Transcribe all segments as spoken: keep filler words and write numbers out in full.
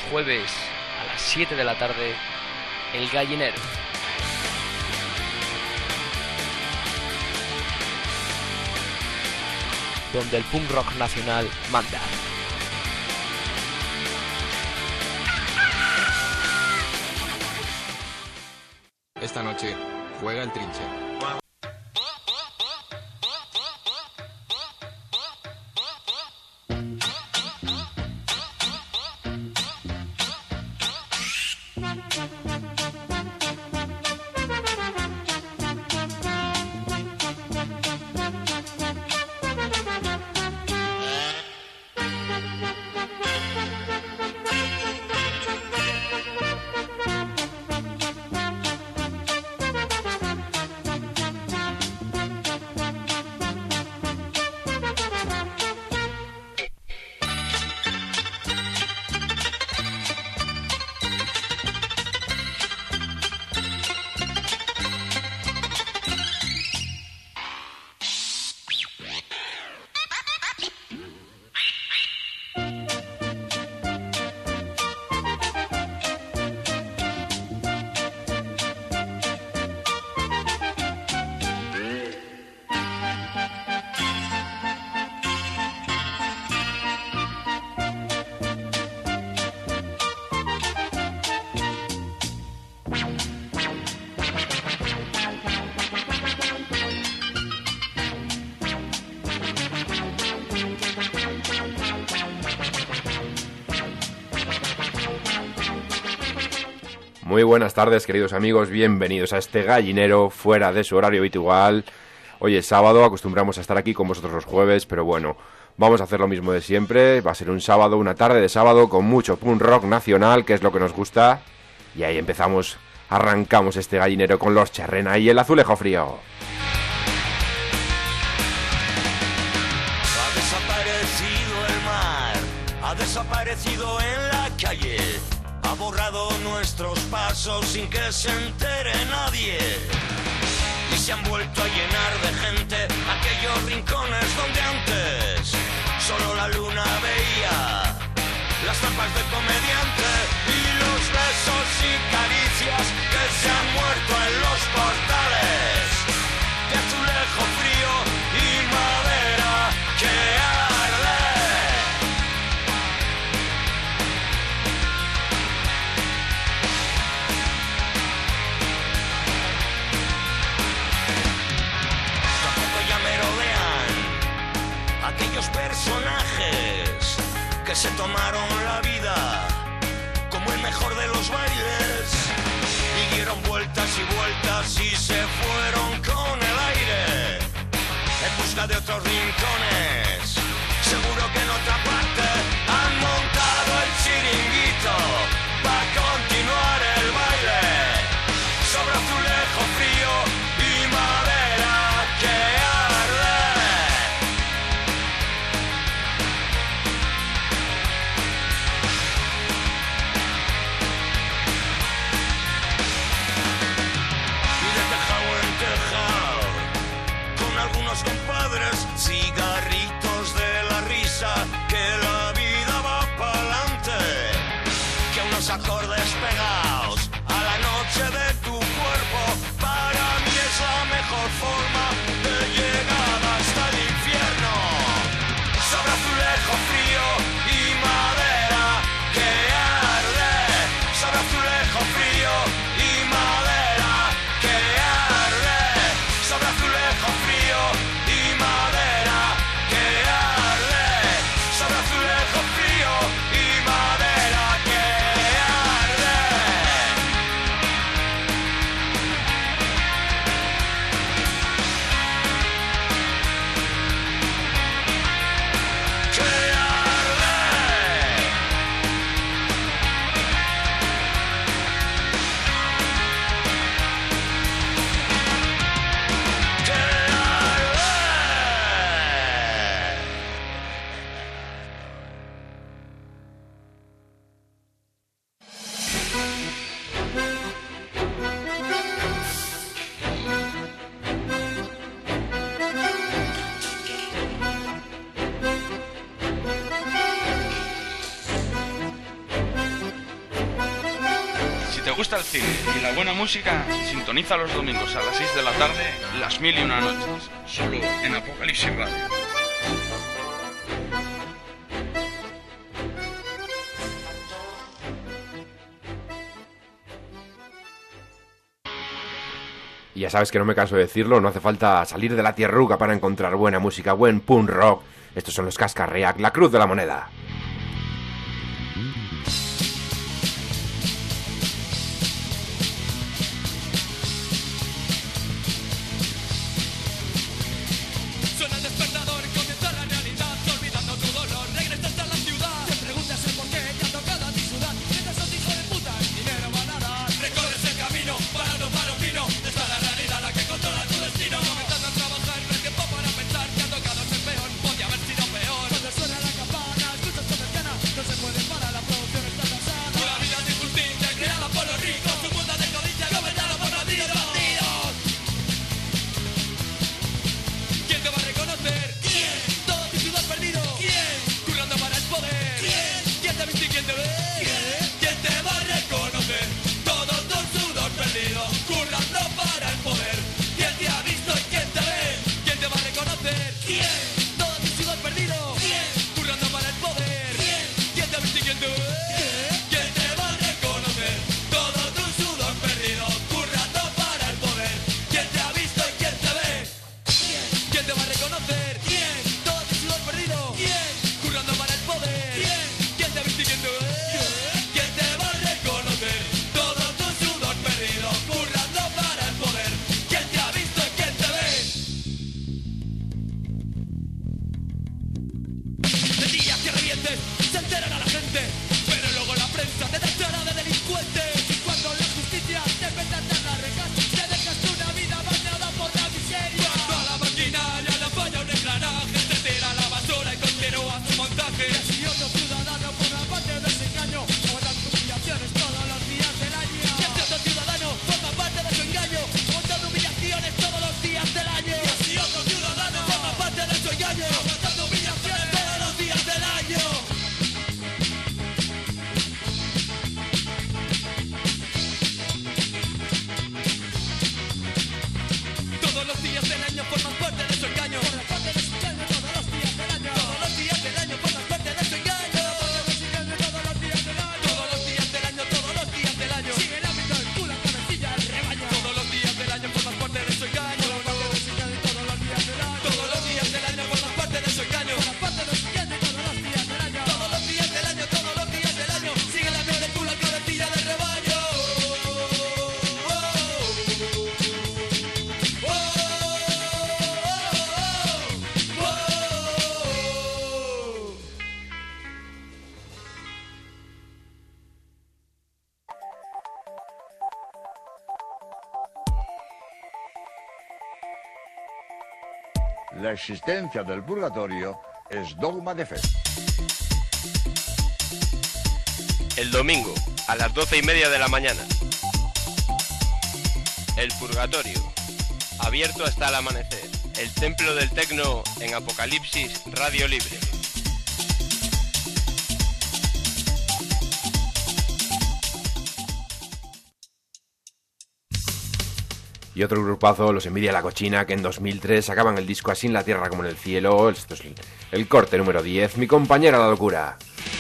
jueves a las siete de la tarde, El Gallinero. Donde el punk rock nacional manda. Esta noche juega el Trinche. Muy buenas tardes, queridos amigos, bienvenidos a este gallinero fuera de su horario habitual. Hoy es sábado, acostumbramos a estar aquí con vosotros los jueves, pero bueno, vamos a hacer lo mismo de siempre. Va a ser un sábado, una tarde de sábado con mucho punk rock nacional, que es lo que nos gusta. Y ahí empezamos, arrancamos este gallinero con Los Cherrena y el Azulejo Frío. Ha desaparecido el mar, ha desaparecido en la calle. Ha borrado nuestros pasos sin que se entere nadie. Y se han vuelto a llenar de gente aquellos rincones donde antes solo la luna veía las trampas del comediante y los besos y caricias que se han muerto en los portales de azulejo frío y madera que arde. Aquellos personajes que se tomaron la vida como el mejor de los bailes y dieron vueltas y vueltas y se fueron con el aire en busca de otros rincones. Seguro que en otra parte han montado el chiringuito para continuar el baile sobre azulejo frío y madera que arde. Compadres, cigarritos de la risa, que la vida va pa'lante, que unos acordes pegados a la noche de tu cuerpo, para mí es la mejor forma de llegar hasta el infierno. Sobre azulejo frío y madera que arde, sobre azulejo frío y madera que arde, sobre azulejo frío y madera gusta el cine y la buena música, sintoniza los domingos a las seis de la tarde Las Mil y Una Noches, solo en Apocalipsis Radio. Y ya sabes que no me canso de decirlo, no hace falta salir de la tierruga para encontrar buena música, buen punk rock. Estos son los Cascarreac, la cruz de la moneda. La existencia del purgatorio es dogma de fe. El domingo, a las doce y media de la mañana. El purgatorio, abierto hasta el amanecer. El templo del tecno en Apocalipsis Radio Libre. Y otro grupazo, los Envidia la Cochina, que en dos mil tres sacaban el disco Así en la tierra como en el cielo. Esto es el, el corte número diez, Mi compañera la locura.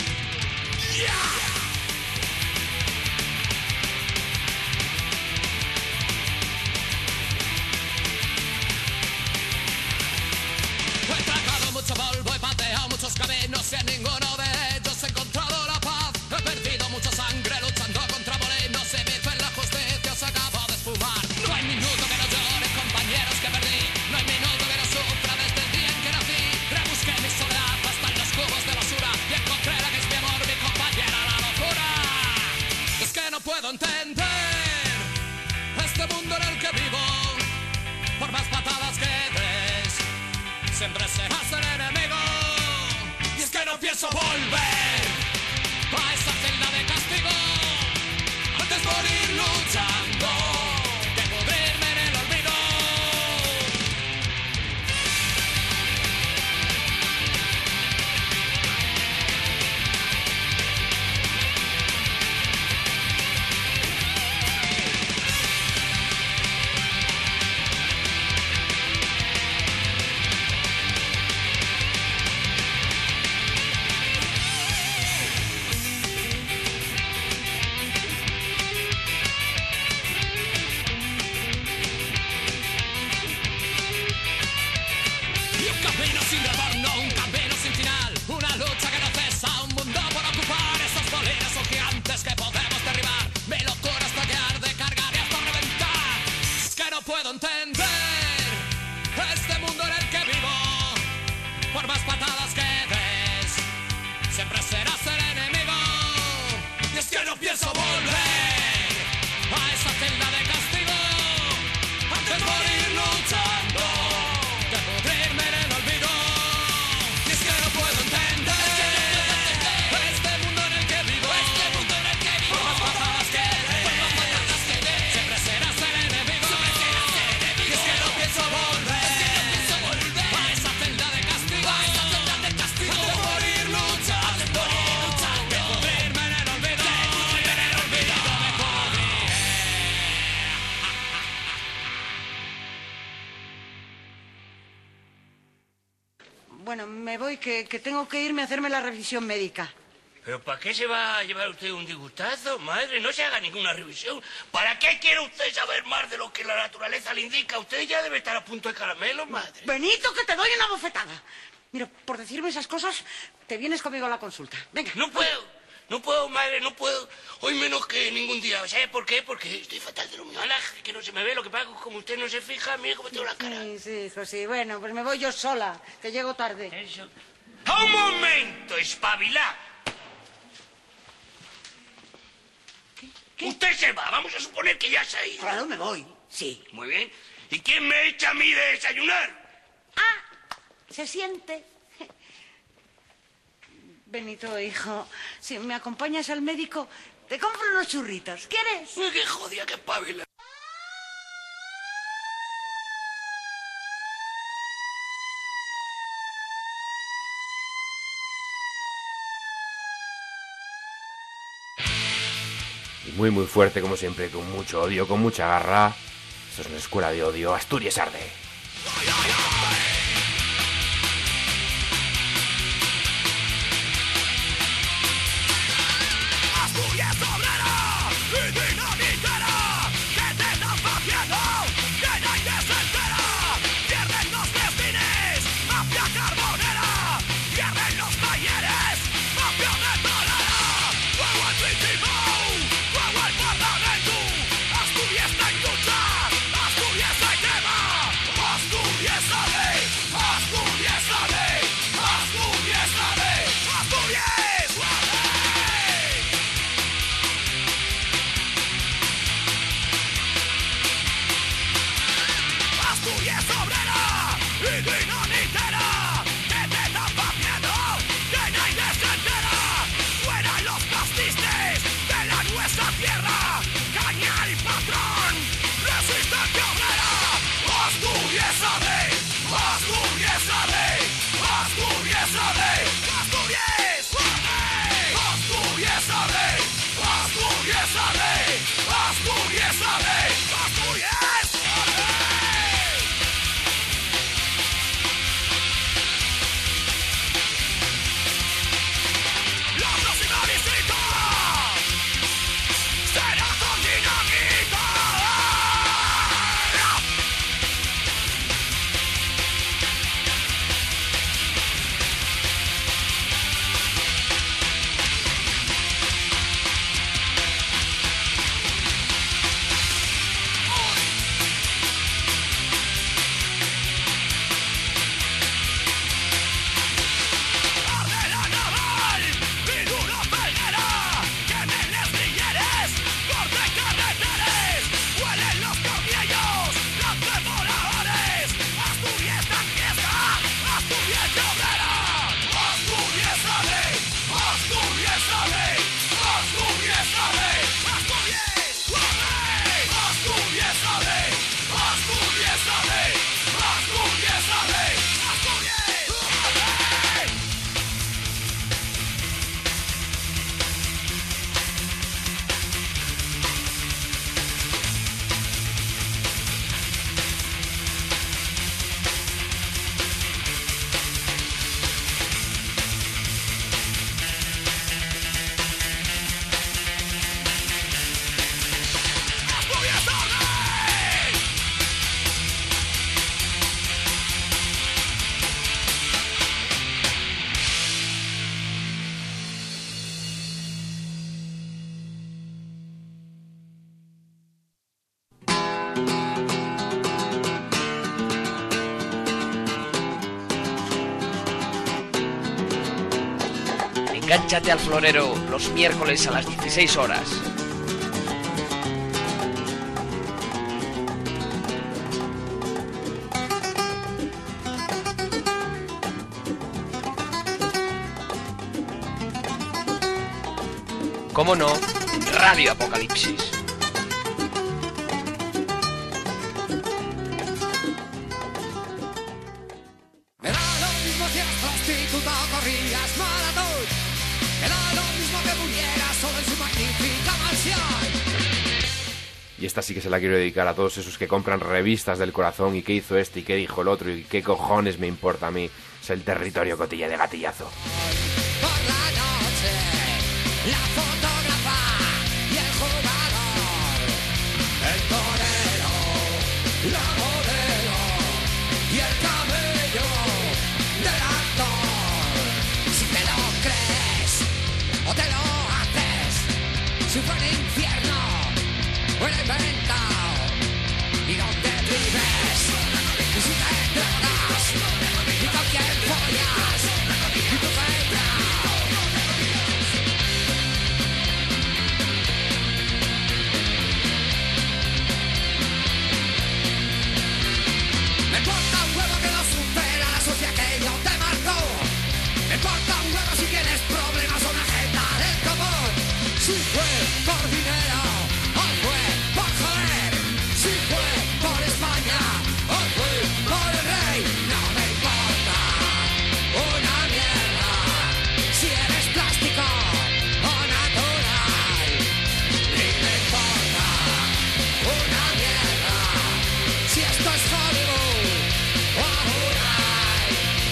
He tragado mucho polvo, he pateado muchos caminos y en ninguno de ellos he encontrado la paz. He perdido mucha sangre luchando contra molinos y mi fe en la justicia se acabó de esfumar. No hay minuto que no llore, compañeros que perdí. No hay minuto que no sufra desde el día en que nací. Rebusqué mi soledad hasta en los cubos de basura y encontré la que es mi amor, mi compañera, la locura. Es que no puedo entender este mundo en el que vivo. Por más patadas que des, siempre serás el enemigo. Y es que no pienso volver a esa celda de castigo. Antes morir luchando que pudrirme en el olvido. bueno, me voy, que, que tengo que irme a hacerme la revisión médica. ¿Pero para qué se va a llevar usted un disgustazo, madre? No se haga ninguna revisión. ¿Para qué quiere usted saber más de lo que la naturaleza le indica? Usted ya debe estar a punto de caramelo, madre. Benito, que te doy una bofetada. Mira, por decirme esas cosas, te vienes conmigo a la consulta. Venga. No puedo, no puedo, madre, no puedo. Hoy menos que ningún día. ¿Sabe por qué? Porque estoy fatal de lo mío. Ala, que no se me ve. Lo que pasa es que como usted no se fija, mire cómo tengo la cara. Sí, sí, hijo, sí. Bueno, pues me voy yo sola, que llego tarde. Eso. ¡Un momento, espabilá! ¿Qué? Usted se va, vamos a suponer que ya se ha ido. Claro, me voy, sí. Muy bien. ¿Y quién me echa a mí de desayunar? Ah, se siente. Benito, hijo, si me acompañas al médico, te compro unos churritos. ¿Quieres? Uy, qué jodida, qué pavila. Muy, muy fuerte, como siempre, con mucho odio, con mucha garra. Esto es una escuela de odio. Asturias arde. Asturias obrera y dinamitera, que te están haciendo, que nadie se entera. Pierden los destines, mafia carbonera, pierden los talleres, mafia metalera. Fuego al principio. Asturias está en lucha, Asturias hay tema, Asturias Engánchate al florero los miércoles a las dieciséis horas. ¿Cómo no? Radio Apocalipsis. Me da lo mismo si eres prostituta o corrías maratón. Me da lo mismo que murieras solo en su magnífica mansión. Y esta sí que se la quiero dedicar a todos esos que compran revistas del corazón y qué hizo este y qué dijo el otro y qué cojones me importa a mí. Es el territorio cotilla de Gatillazo. Por la noche, la fotógrafa y el jugador, el torero, la modelo y el camello del actor. Si te lo crees o te lo haces, si fue el infierno o el inventado, y dónde vives, y si te drogas, y con quién follas, y tu peinado. Me importa un huevo que no supera la sucia que yo te marcó. Me importa un huevo si tienes problemas o una agenda del común. Si fue por dinero o fue por joder, si fue por España o fue por el rey, no me importa una mierda si eres plástico o natural, ni me importa una mierda si esto es Hollywood o Hawaii.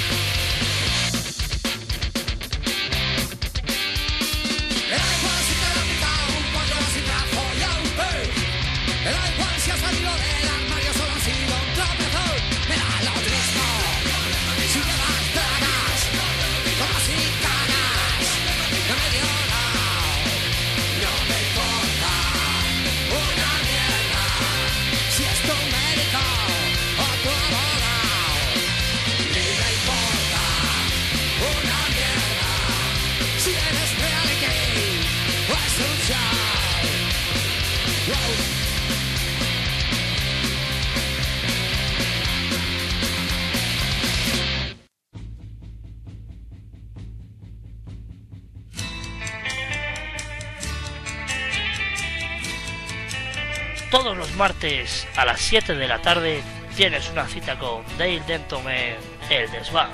Me da igual si te lo ha picado un pollo o si te ha follado un pez. Me da igual si has salido del armario solo ha sido un tropezón. Me da lo mismo si llevas dragas como si cagas. No me dio nada, no me importa una mierda si es tu médico o tu abogado. Ni me importa una mierda si eres reality o es un show. Wow. Todos los martes a las siete de la tarde tienes una cita con Dale Denton en El Desván.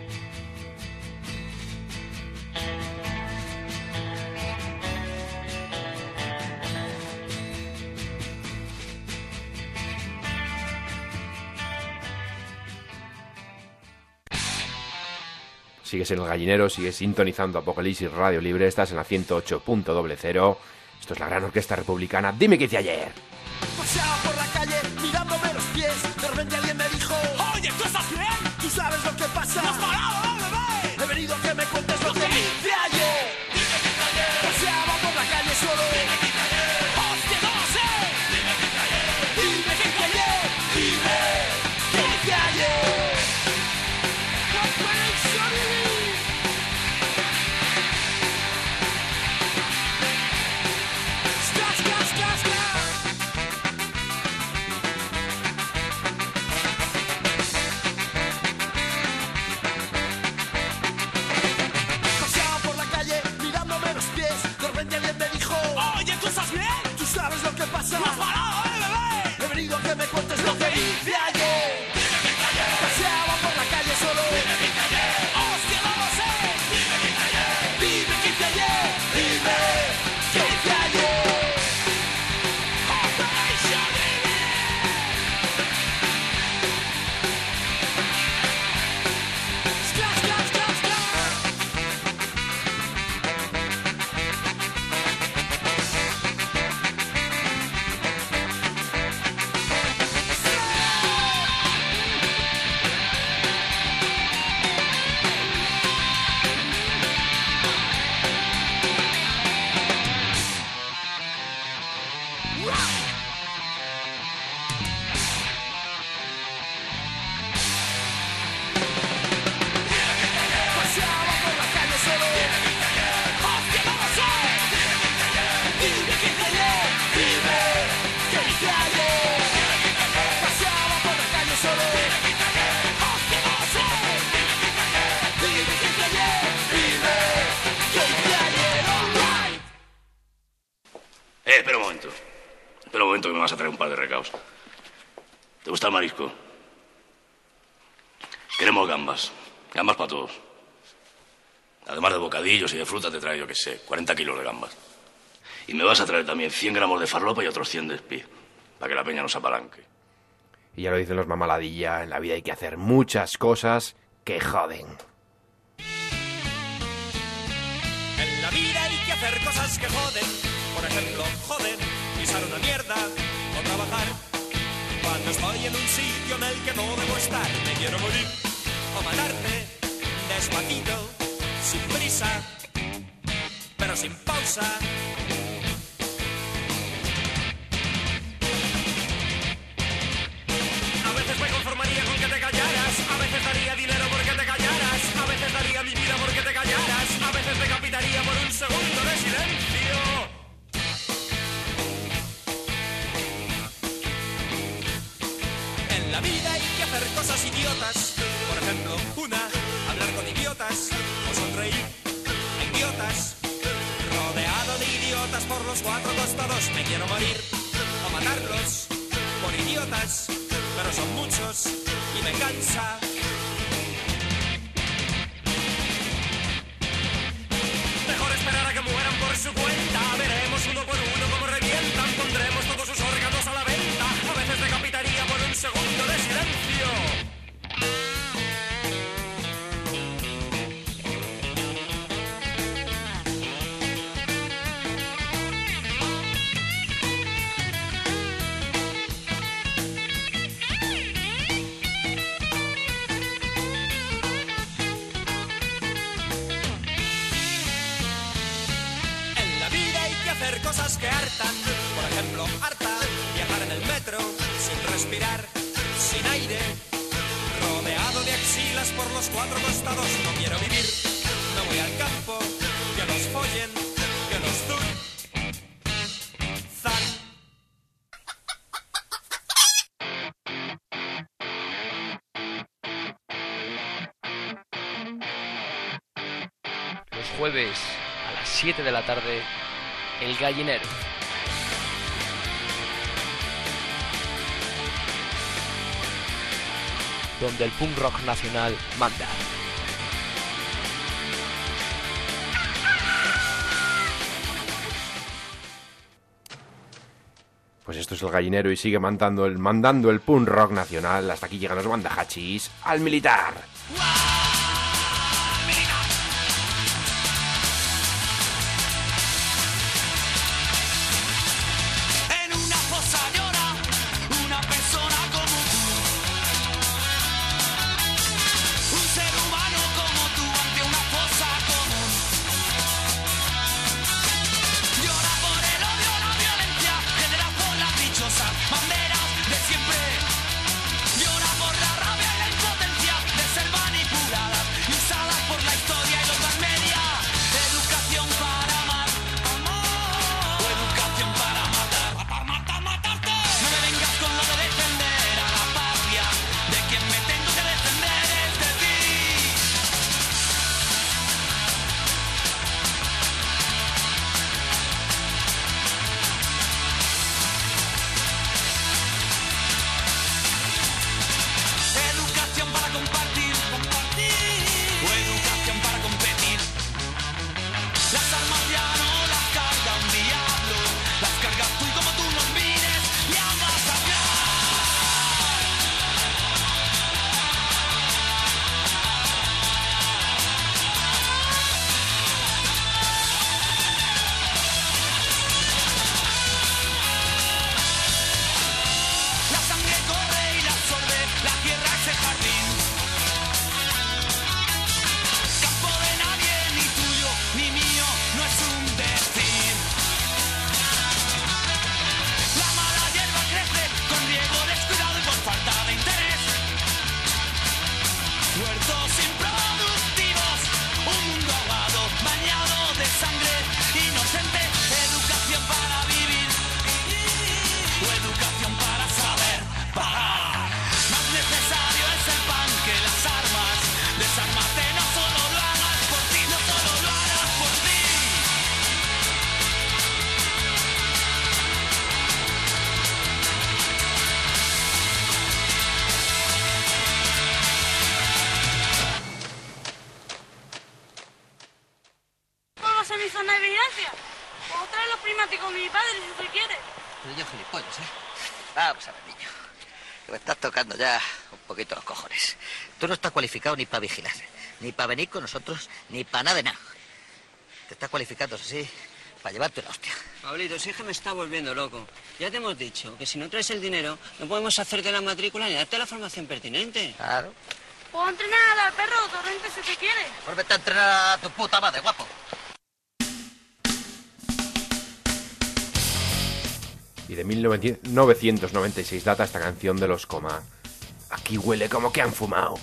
Sigues en el gallinero, sigues sintonizando Apocalipsis Radio Libre, estás en la ciento ocho punto cero. Esto es la gran orquesta republicana. Dime qué hice ayer. Paseaba por la calle mirándome los pies. De repente alguien me dijo: oye, ¿tú estás bien? ¿Tú sabes lo que pasa? ¡No has parado, ¿no, bebé? He venido a que me cuentes lo que hice ayer. Dime qué hice ayer. Paseaba por la calle solo. Dime qué hice ayer. ¡Hostia, no lo sé! Dime qué hice ayer. Dime qué hice ayer. Dime qué hice ayer. Skras, skras, skras, skras. Paseaba por la calle mirándome los pies. De repente alguien me dijo: oye, ¿tú estás bien? ¿Tú sabes lo que pasa? ¡No has parado, eh, bebé! He venido a que me cuentes lo que hice ayer. Dime qué hice ayer. Paseaba por la calle solo. Dime qué hice ayer. ¡Hostia, no lo sé! Dime qué hice ayer. Dime qué hice ayer. Dime qué hice ayer. Operation Skras, skras, skras, skras. Paseaba por la calle solo. ¡Hostia, no lo sé! Dime qué hice ayer. Dime qué hice ayer. Paseaba por la calle solo. ¡Hostia, no lo sé! Dime qué hice ayer. Dime qué hice ayer. All right. Eh, espera un momento. Espera un momento que me vas a traer un par de recaos. ¿Te gusta el marisco? Queremos gambas. Gambas para todos. Además de bocadillos y de fruta te trae, yo qué sé, cuarenta kilos de gambas. Y me vas a traer también cien gramos de farlopa y otros cien de espí. para que la peña nos apalanque. Y ya lo dicen los mamaladilla, en la vida hay que hacer muchas cosas que joden. En la vida hay que hacer cosas que joden. Por ejemplo, joder, pisar una mierda o trabajar. Cuando estoy en un sitio en el que no debo estar, me quiero morir o matarte despacito, sin prisa, pero sin pausa. A veces me conformaría con que te callaras, a veces daría dinero porque te callaras, a veces daría mi vida porque te callaras, a veces decapitaría por un segundo de silencio. En la vida hay que hacer cosas idiotas. Por ejemplo, una, hablar con idiotas o sonreír a idiotas. Rodeado de idiotas por los cuatro costados, me quiero morir o matarlos por idiotas, pero son muchos y me cansa. Mejor esperar a que mueran por su cuenta. Veremos uno por uno cómo revientan. Pondremos todos sus órganos a la venta. A veces decapitaría por un segundo de silencio. Hacer cosas que hartan, por ejemplo, harta viajar en el metro sin respirar, sin aire, rodeado de axilas por los cuatro costados. No quiero vivir, no voy al campo, que nos follen, que nos dun, zan. Los jueves a las siete de la tarde, El Gallinero. Donde el punk rock nacional manda. Pues esto es El Gallinero y sigue mandando el, mandando el punk rock nacional. Hasta aquí llegan los bandajachis al militar. zona de vigilancia. Puedo traer los prismáticos de mi padre si usted quiere. Pero yo gilipollas, ¿eh? Vamos a ver, niño. Que me estás tocando ya un poquito los cojones. Tú no estás cualificado ni para vigilar, ni para venir con nosotros, ni para nada de nada. Te estás cualificando, eso sí, para llevarte una hostia. Pablito, si es que me está volviendo loco. Ya te hemos dicho que si no traes el dinero, no podemos hacerte la matrícula ni darte la formación pertinente. Claro. Puedo entrenar al perro, Torrente, si te quiere. Pues vete a entrenar a tu puta madre, guapo. Y de mil novecientos noventa y seis data esta canción de los Coma. Aquí huele como que han fumado.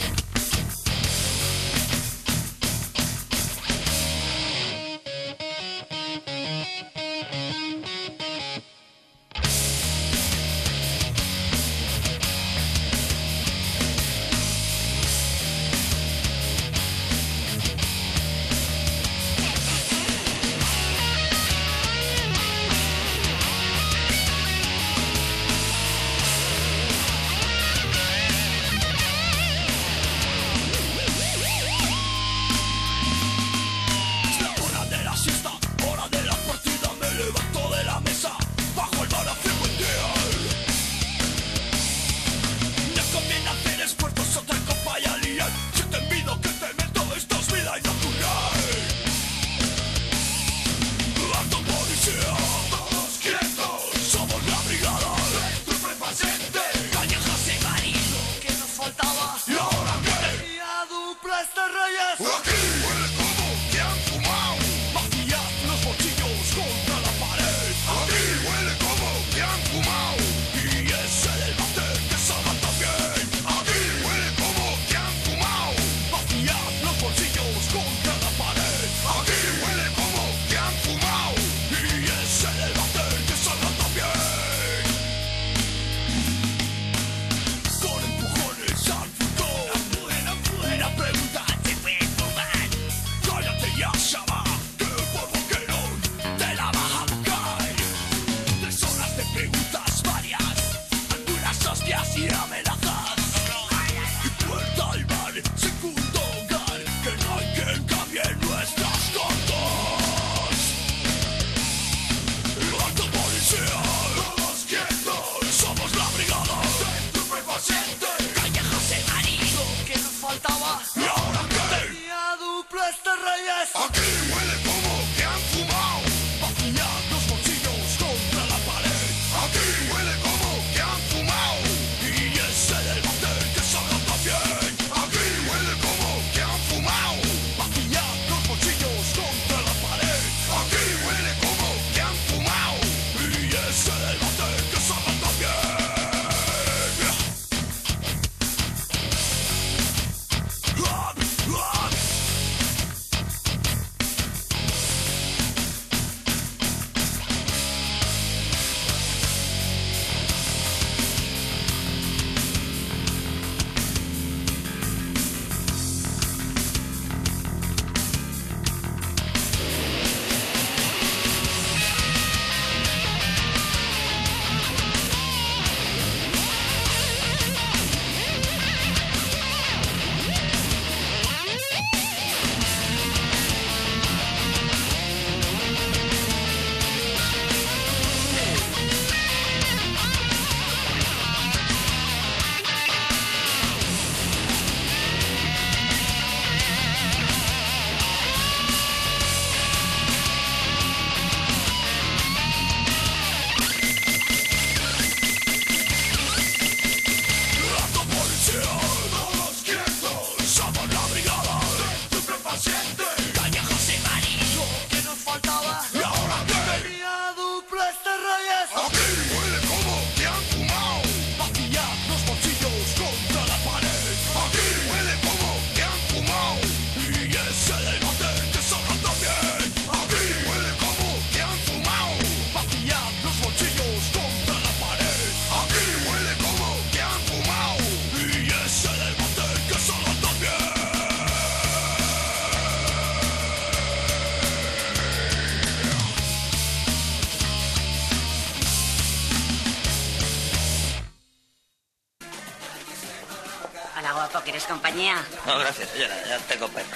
¿Quieres compañía? No, gracias, señora, ya tengo perro.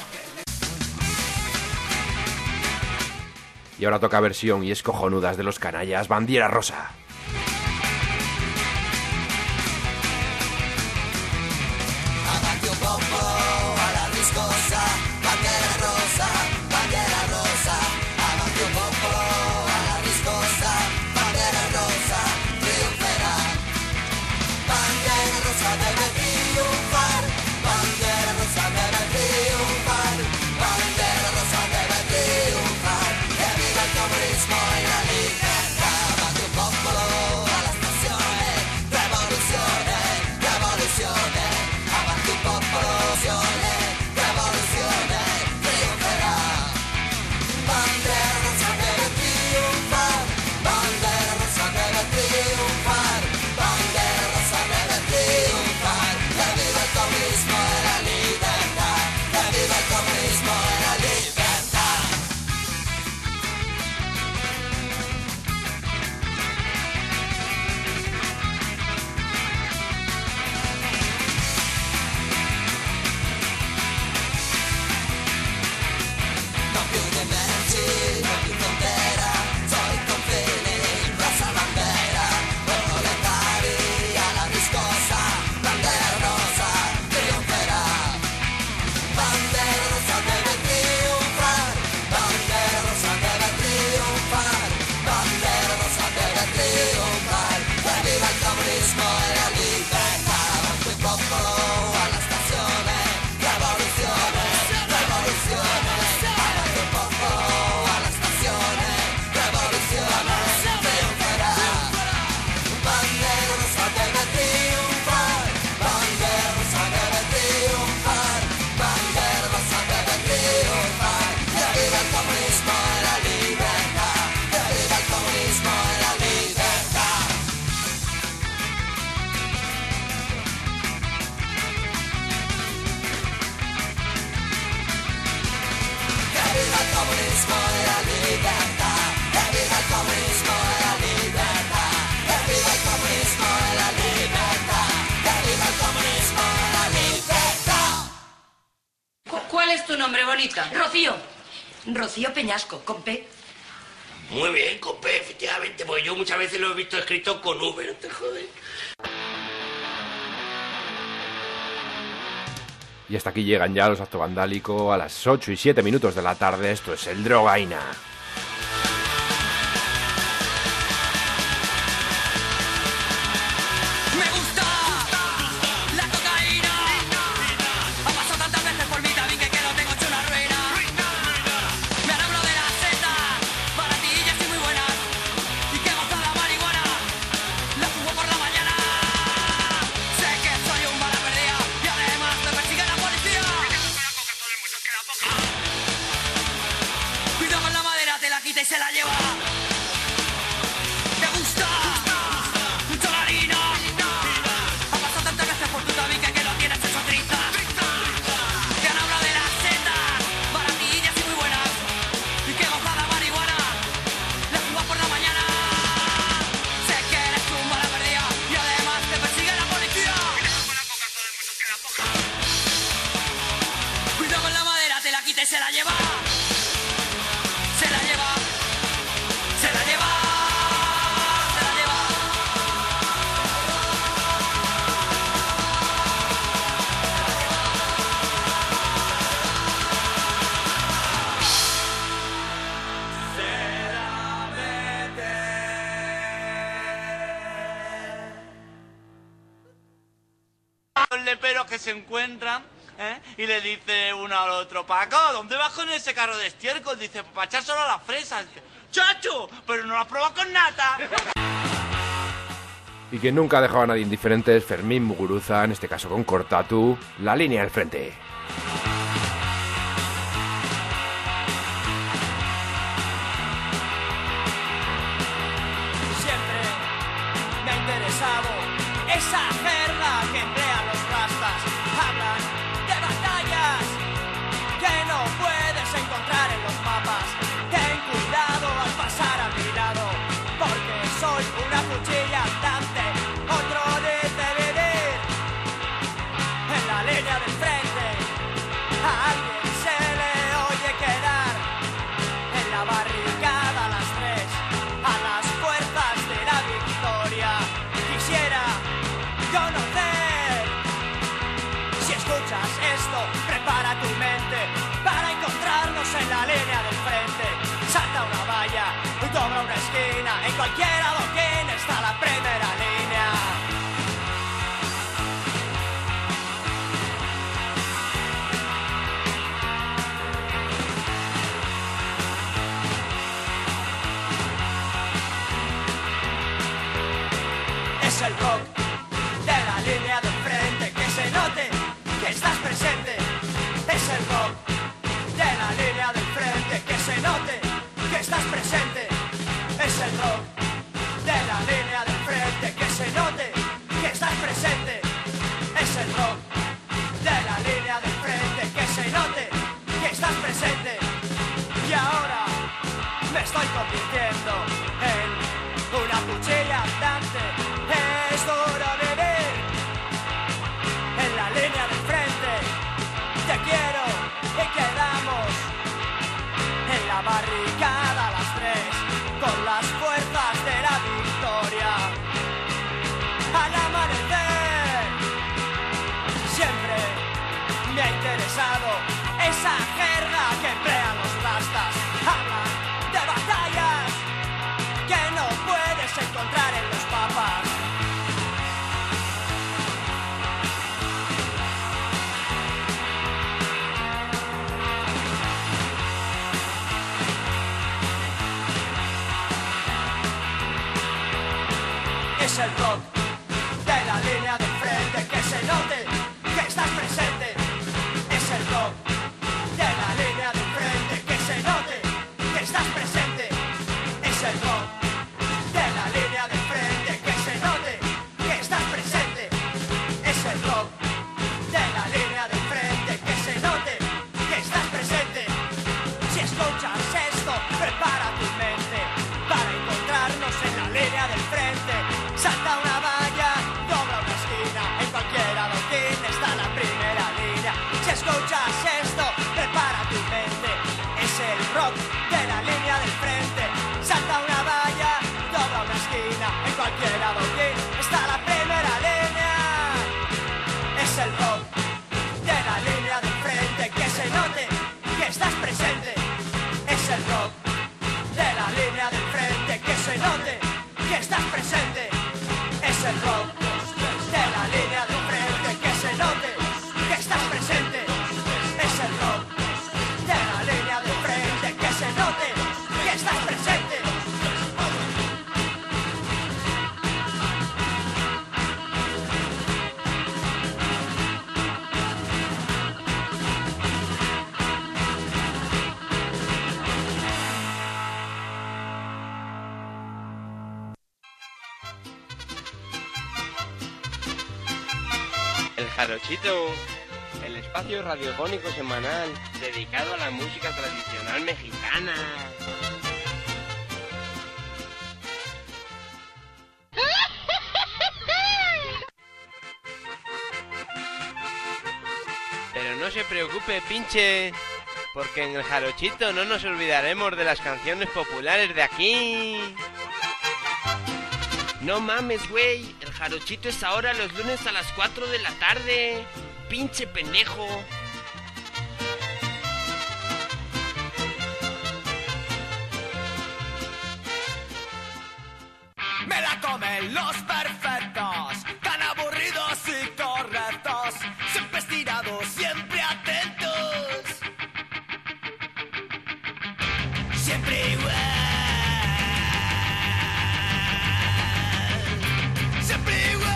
Y ahora toca versión y es cojonudas de los canallas, Bandiera Rosa. comunismo y la libertad. ¡Que viva el comunismo y la libertad! ¡Que viva el comunismo y la libertad! ¡Que viva el comunismo y la libertad! ¿Cuál es tu nombre, bonita? Rocío. Rocío Peñasco, con P. Muy bien, con P, efectivamente, porque yo muchas veces lo he visto escrito con V, no te jodes. Y hasta aquí llegan ya los actos vandálicos a las ocho y siete minutos de la tarde. Esto es el Drogaina. Me gusta la cocaína. Ha pasado tantas veces por mi tabique que no tengo hecho una ruina. Me hablo de la seta, baratillas y muy buenas. Y que goza la marihuana, la fumo por la mañana. Sé que soy un bala perdida y además me persigue la policía. Cuidado con la madera, te la quita y se la lleva. Me gusta mucho la harina. Ha pasado tantas veces por tu tabique que no tienes eso triste. Te han hablado de las setas, baratillas y muy buenas. Y que goza la marihuana, la fumas por la mañana. Sé que eres un bala perdida y además te persigue la policía. Cuidado con la madera, te la quita y se la lleva. Se la lleva. Se la lleva. Se la lleva. Los leperos que se encuentran, ¿eh? Y le dice uno al otro: Paco, ¿dónde vas con ese carro de estiércol? Dice: para echar solo las fresas. Dice: ¡Chacho! Pero no las pruebas con nata. Y quien nunca ha dejado a nadie indiferente es Fermín Muguruza, en este caso con Cortatu, La Línea del Frente. Siempre me ha interesado esa jerga que emplean los rastas. Hablan de batallas que no puedes encontrar en los mapas. Ten cuidado al pasar a mi lado, porque soy una cuchilla andante. Otro dice vivir en la línea del frente. A alguien se le oye quedar en la barricada a las tres, a las puertas de la victoria. Quisiera conocer. Si escuchas esto, prepara tu mente para encontrarnos en la línea del frente. Salta una valla, dobla una esquina, en cualquier adoquín está la primera línea. Es el rock de la línea del frente, que se note que estás presente. Es el rock de la línea del frente, que se note que estás presente. Es el rock de la línea del frente, que se note que estás presente. Es el rock de la línea del frente, que se note que estás presente. Y ahora me estoy convirtiendo en una cuchilla andante. Es duro vivir en la línea del frente. Te quiero y quedamos en la barricada a las tres, con las fuerzas de la victoria. Al amanecer siempre me ha interesado esa jerga que emplean los rastas. Hablan de batallas escuchas esto, prepara tu mente. Es el rock de la línea del frente. Salta una valla, dobla una esquina. En cualquier adoquín está la primera línea. Es el rock de la línea del frente. Que se note que estás presente. Es el rock de la línea del frente. Que se note que estás presente. Es el rock de la línea del frente. Que se note que estás presente. Es el rock de la línea del frente. Que se note que estás presente. El Jarochito, el espacio radiofónico semanal dedicado a la música tradicional mexicana. Pero no se preocupe, pinche, porque en el Jarochito no nos olvidaremos de las canciones populares de aquí. No mames, güey, el Jarochito es ahora los lunes a las cuatro de la tarde. Pinche pendejo. Me la comen los perfectos, tan aburridos y correctos, siempre estirados, siempre atentos, siempre igual, siempre igual.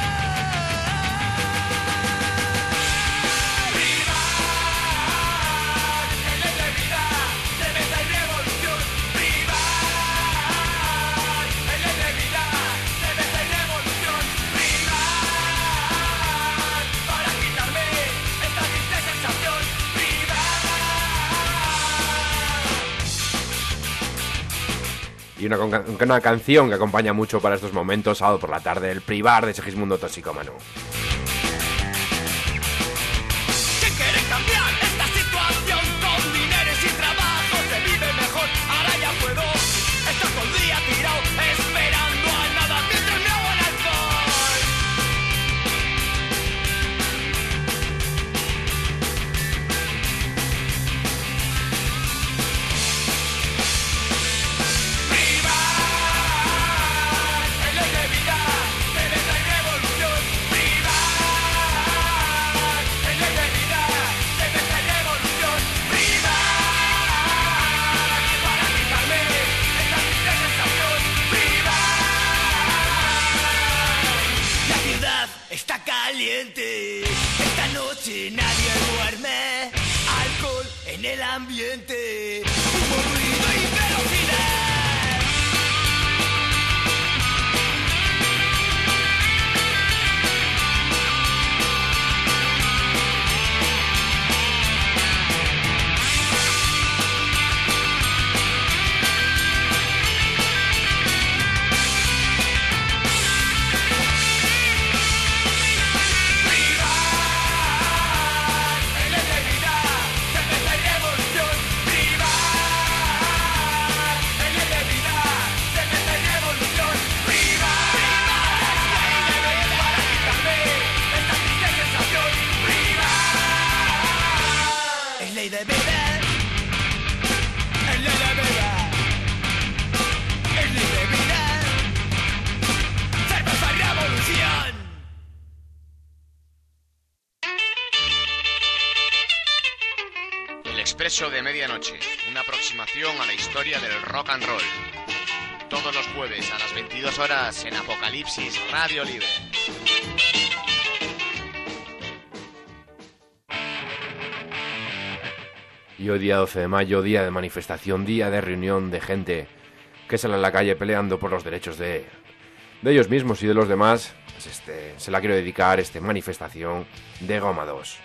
Y una, una canción que acompaña mucho para estos momentos, sábado por la tarde, el privar de Segismundo Toxicómano. ¿Qué quiere cambiar esta situación? Con dinero y sin trabajo se vive mejor. Ahora ya puedo estar todo el día tirado esperando a nada mientras me hago el alcohol. Está caliente, esta noche nadie duerme, alcohol en el ambiente, humo, ruido y velocidad. Expreso de Medianoche, una aproximación a la historia del rock and roll. Todos los jueves a las veintidós horas en Apocalipsis Radio Libre. Y hoy día doce de mayo, día de manifestación, día de reunión de gente que sale a la calle peleando por los derechos de, de ellos mismos y de los demás. Pues este, se la quiero dedicar, esta manifestación de Goma dos.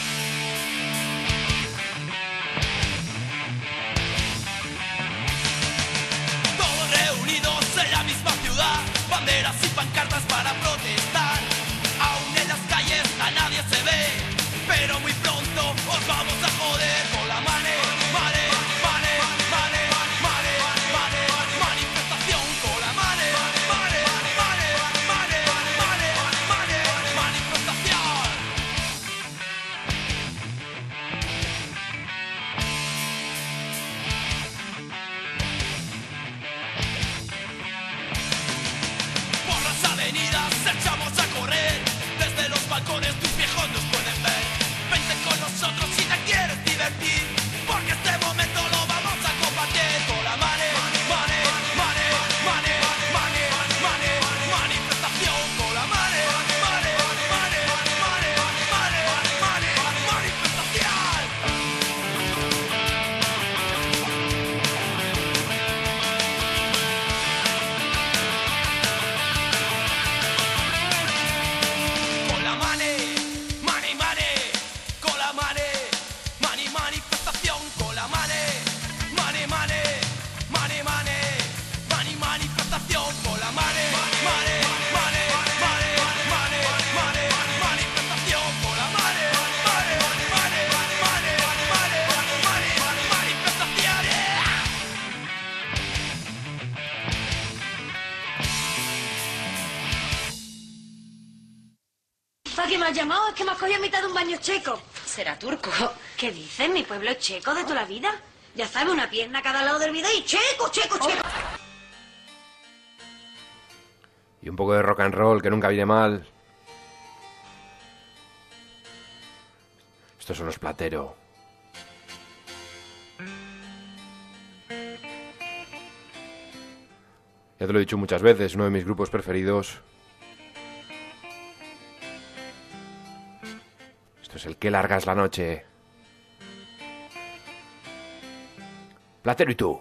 Banderas y pancartas para protestar. Aún en las calles a nadie se ve, pero muy pronto os llamado? Es que me has cogido a mitad de un baño checo. Será turco. ¿Qué dices? Mi pueblo es checo de toda la vida. Ya sabes, una pierna a cada lado del bidet y checo, checo, checo. Y un poco de rock and roll, que nunca viene mal. Estos son los Platero. Ya te lo he dicho muchas veces, uno de mis grupos preferidos. Esto es el Que largas la noche. Platero y tú.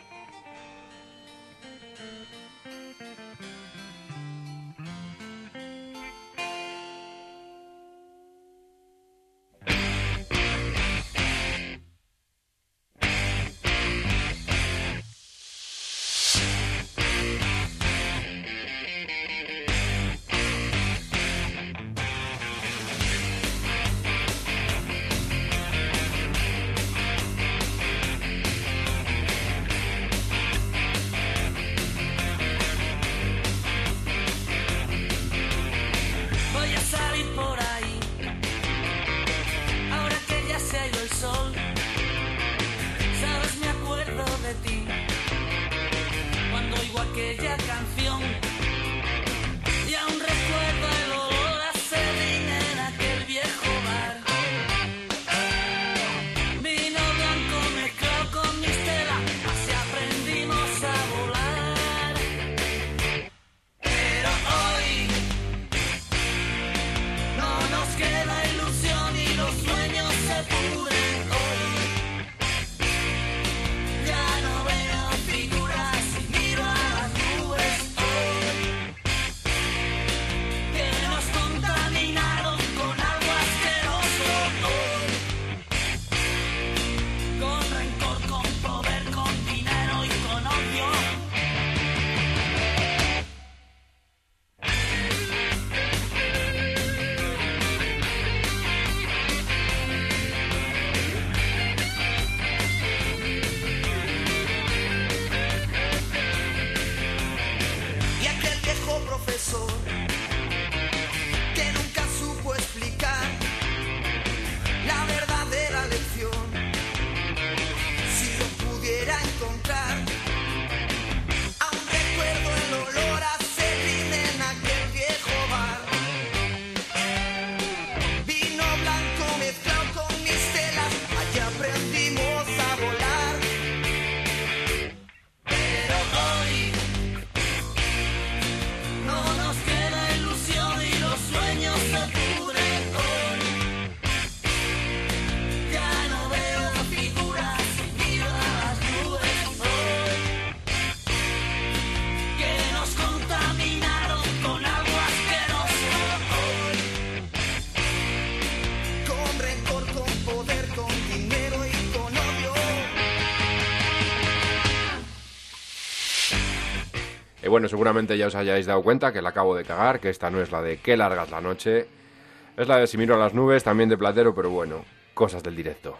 Y bueno, seguramente ya os hayáis dado cuenta que la acabo de cagar, que esta no es la de Que largas la noche. Es la de Si miro a las nubes, también de Platero, pero bueno, cosas del directo.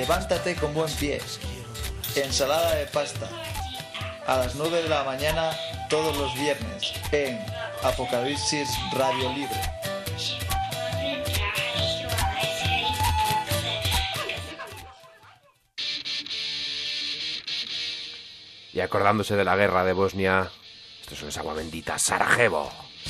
levántate con buen pie. Ensalada de pasta. A las nueve de la mañana todos los viernes en Apocalipsis Radio Libre. Y acordándose de la guerra de Bosnia, esto es agua bendita, Sarajevo.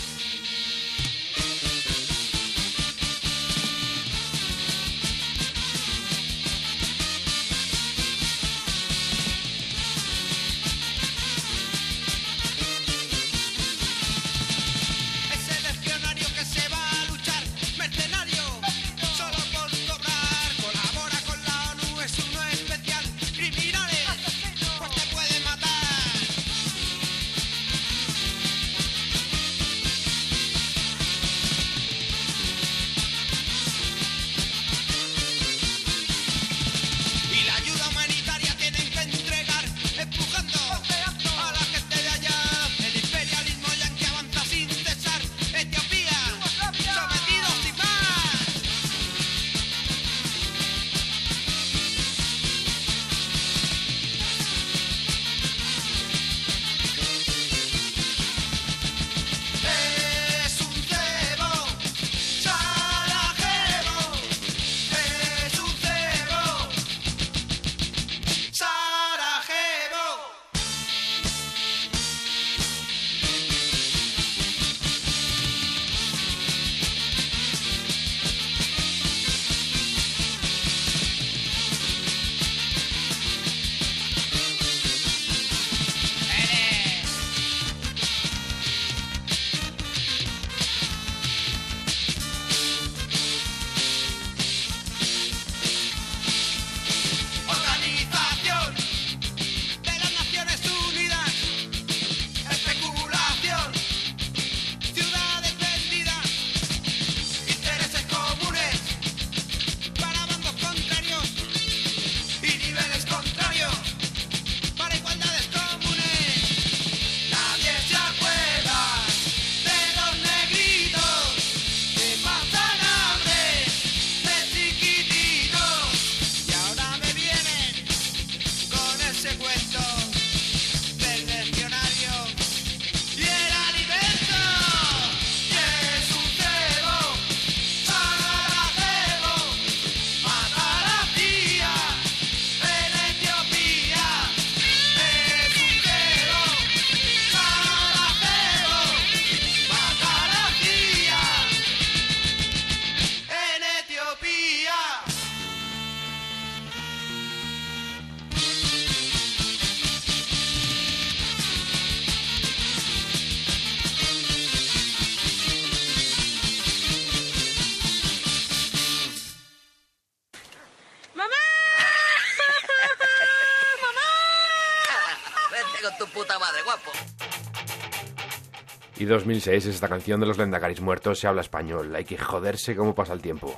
Y dos mil seis es esta canción de los Lendakaris muertos, se habla español. Hay que joderse cómo pasa el tiempo.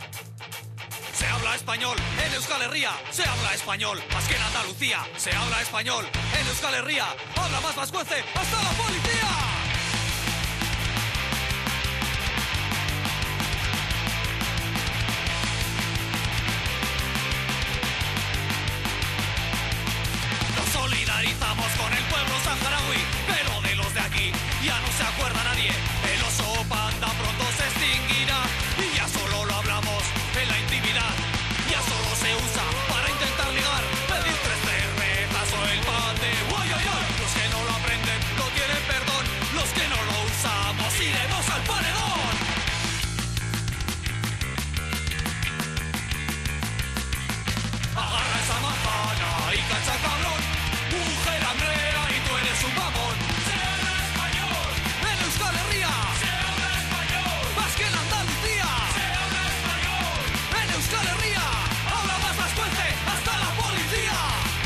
Se habla español en Euskal Herria, se habla español más que en Andalucía. Se habla español en Euskal Herria, habla más vascuence, hasta la policía. Nos solidarizamos con el pueblo saharaui, pero de los de aquí ya no se acuerda nadie. El oso panda pronto se extinguirá y ya solo lo hablamos en la intimidad. Ya solo se usa para intentar ligar, pedir tres cervezas o el pan de uy, uy, uy. Los que no lo aprenden no tienen perdón, los que no lo usamos iremos al paredón. Agarra esa manzana y cacha el cabrón, mujer Andrea y tú eres un mamón. Se habla español en Euskal Herria, se habla español más que en Andalucía, se habla español en Euskal Herria, habla más vascuence, hasta la policía.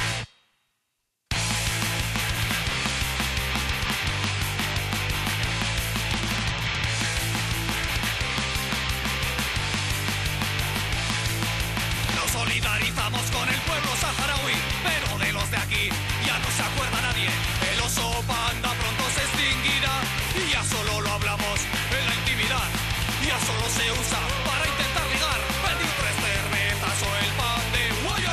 Nos solidarizamos con el pueblo saharaui, pero de los de aquí ya no se acuerda nadie. El oso panda pronto se extinguirá y ya solo lo hablamos en la intimidad. Ya solo se usa para intentar ligar, pedir tres cervezas o el pan de uy,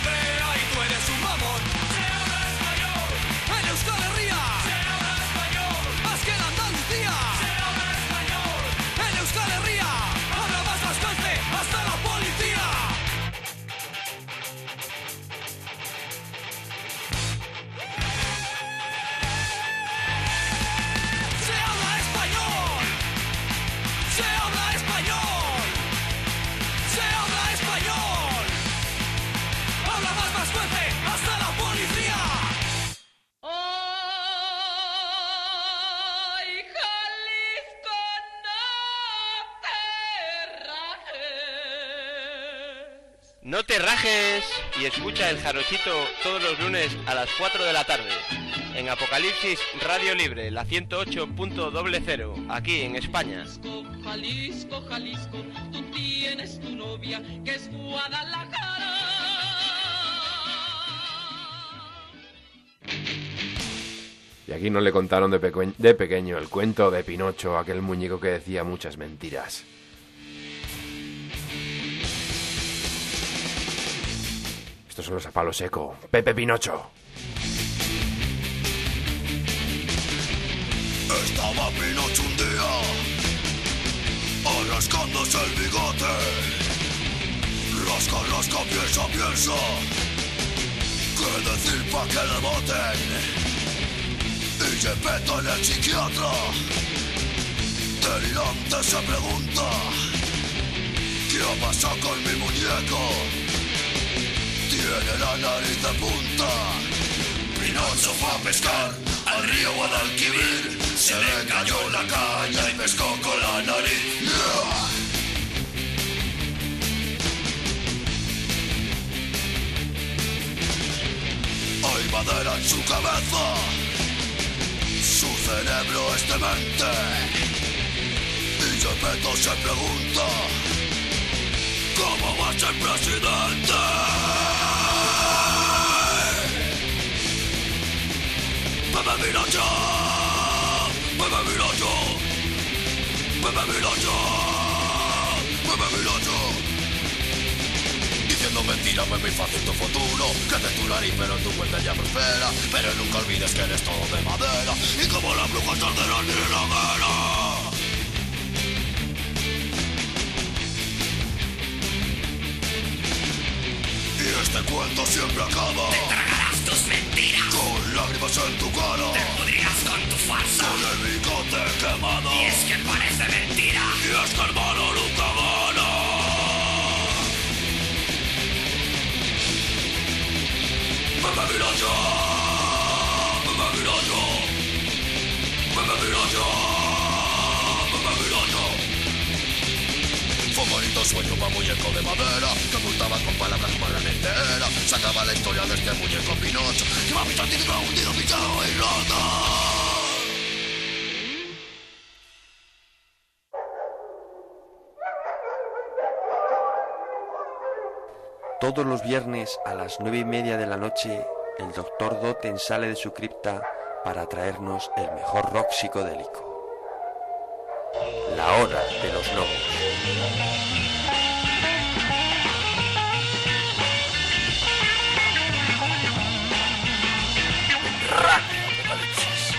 crea y tú eres un mamón. Se habla español. En Euskal Herria. Se habla español. Más que en Andalucía. Se habla español. En Euskal Herria. Habla más bastante hasta la policía. Se habla español. Se habla español. Se habla español. Habla más más fuerte hasta la policía. Ay, Jalisco, no te rajes. No te rajes y escucha el Jarochito todos los lunes a las cuatro de la tarde en Apocalipsis Radio Libre, la ciento ocho punto cero, aquí en España. Jalisco, Jalisco, tú tienes tu novia que es Guadalajara. Y aquí no le contaron de, peque- de pequeño el cuento de Pinocho, aquel muñeco que decía muchas mentiras. Estos son los a palo seco. Pepe Pinocho. Estaba Pinocho un día arrascándose el bigote. Rasca, rasca, piensa, piensa. ¿Qué decir pa' que le voten? Y Gepetto en el psiquiatra delirante se pregunta: ¿qué ha pasado con mi muñeco? Tiene la nariz de punta. Pinocho fue a pescar al río Guadalquivir. Se le cayó la caña y pescó con la nariz. ¡Yeah! Hay madera en su cabeza. Su cerebro es demente. Y Gepetto se pregunta: ¿cómo va a ser presidente? Pepe Pinocho, Pepe Pinocho, Pepe Pinocho, Pepe Pinocho. Diciendo mentiras es muy fácil tu futuro. Crece tu nariz pero tu cuenta ya prospera. Pero nunca olvides que eres todo de madera. Y como la bruja tardará ni la hoguera. Y este cuento siempre acaba. Te tragarás tus mentiras. Con lágrimas en tu cara. Te pudrirás con tu farsa. Con el bigote quemado. Y es que parece mentira. Y es que el malo nunca gana. Pepe Pinocho, Pepe Pinocho, Pepe Pinocho, Pepe Pinocho. Fue un bonito sueño para muñeco de madera que ocultaba con palabras como la mente era. Sacaba la historia de este muñeco Pinocho que va a mitad típico hundido, pinchado y roto. Todos los viernes a las nueve y media de la noche, el doctor Doten sale de su cripta para traernos el mejor rock psicodélico. La hora de los lobos. Radio Apocalipsis.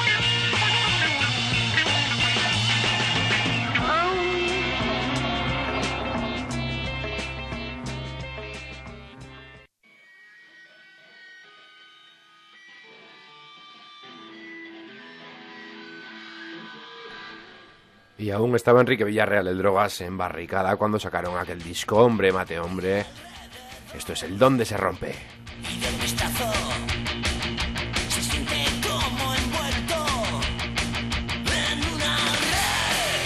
Y aún estaba Enrique Villarreal, el Drogas, en barricada cuando sacaron aquel disco Hombre Mate Hombre. Esto es El Donde se rompe. Y del vistazo se siente como envuelto en una red.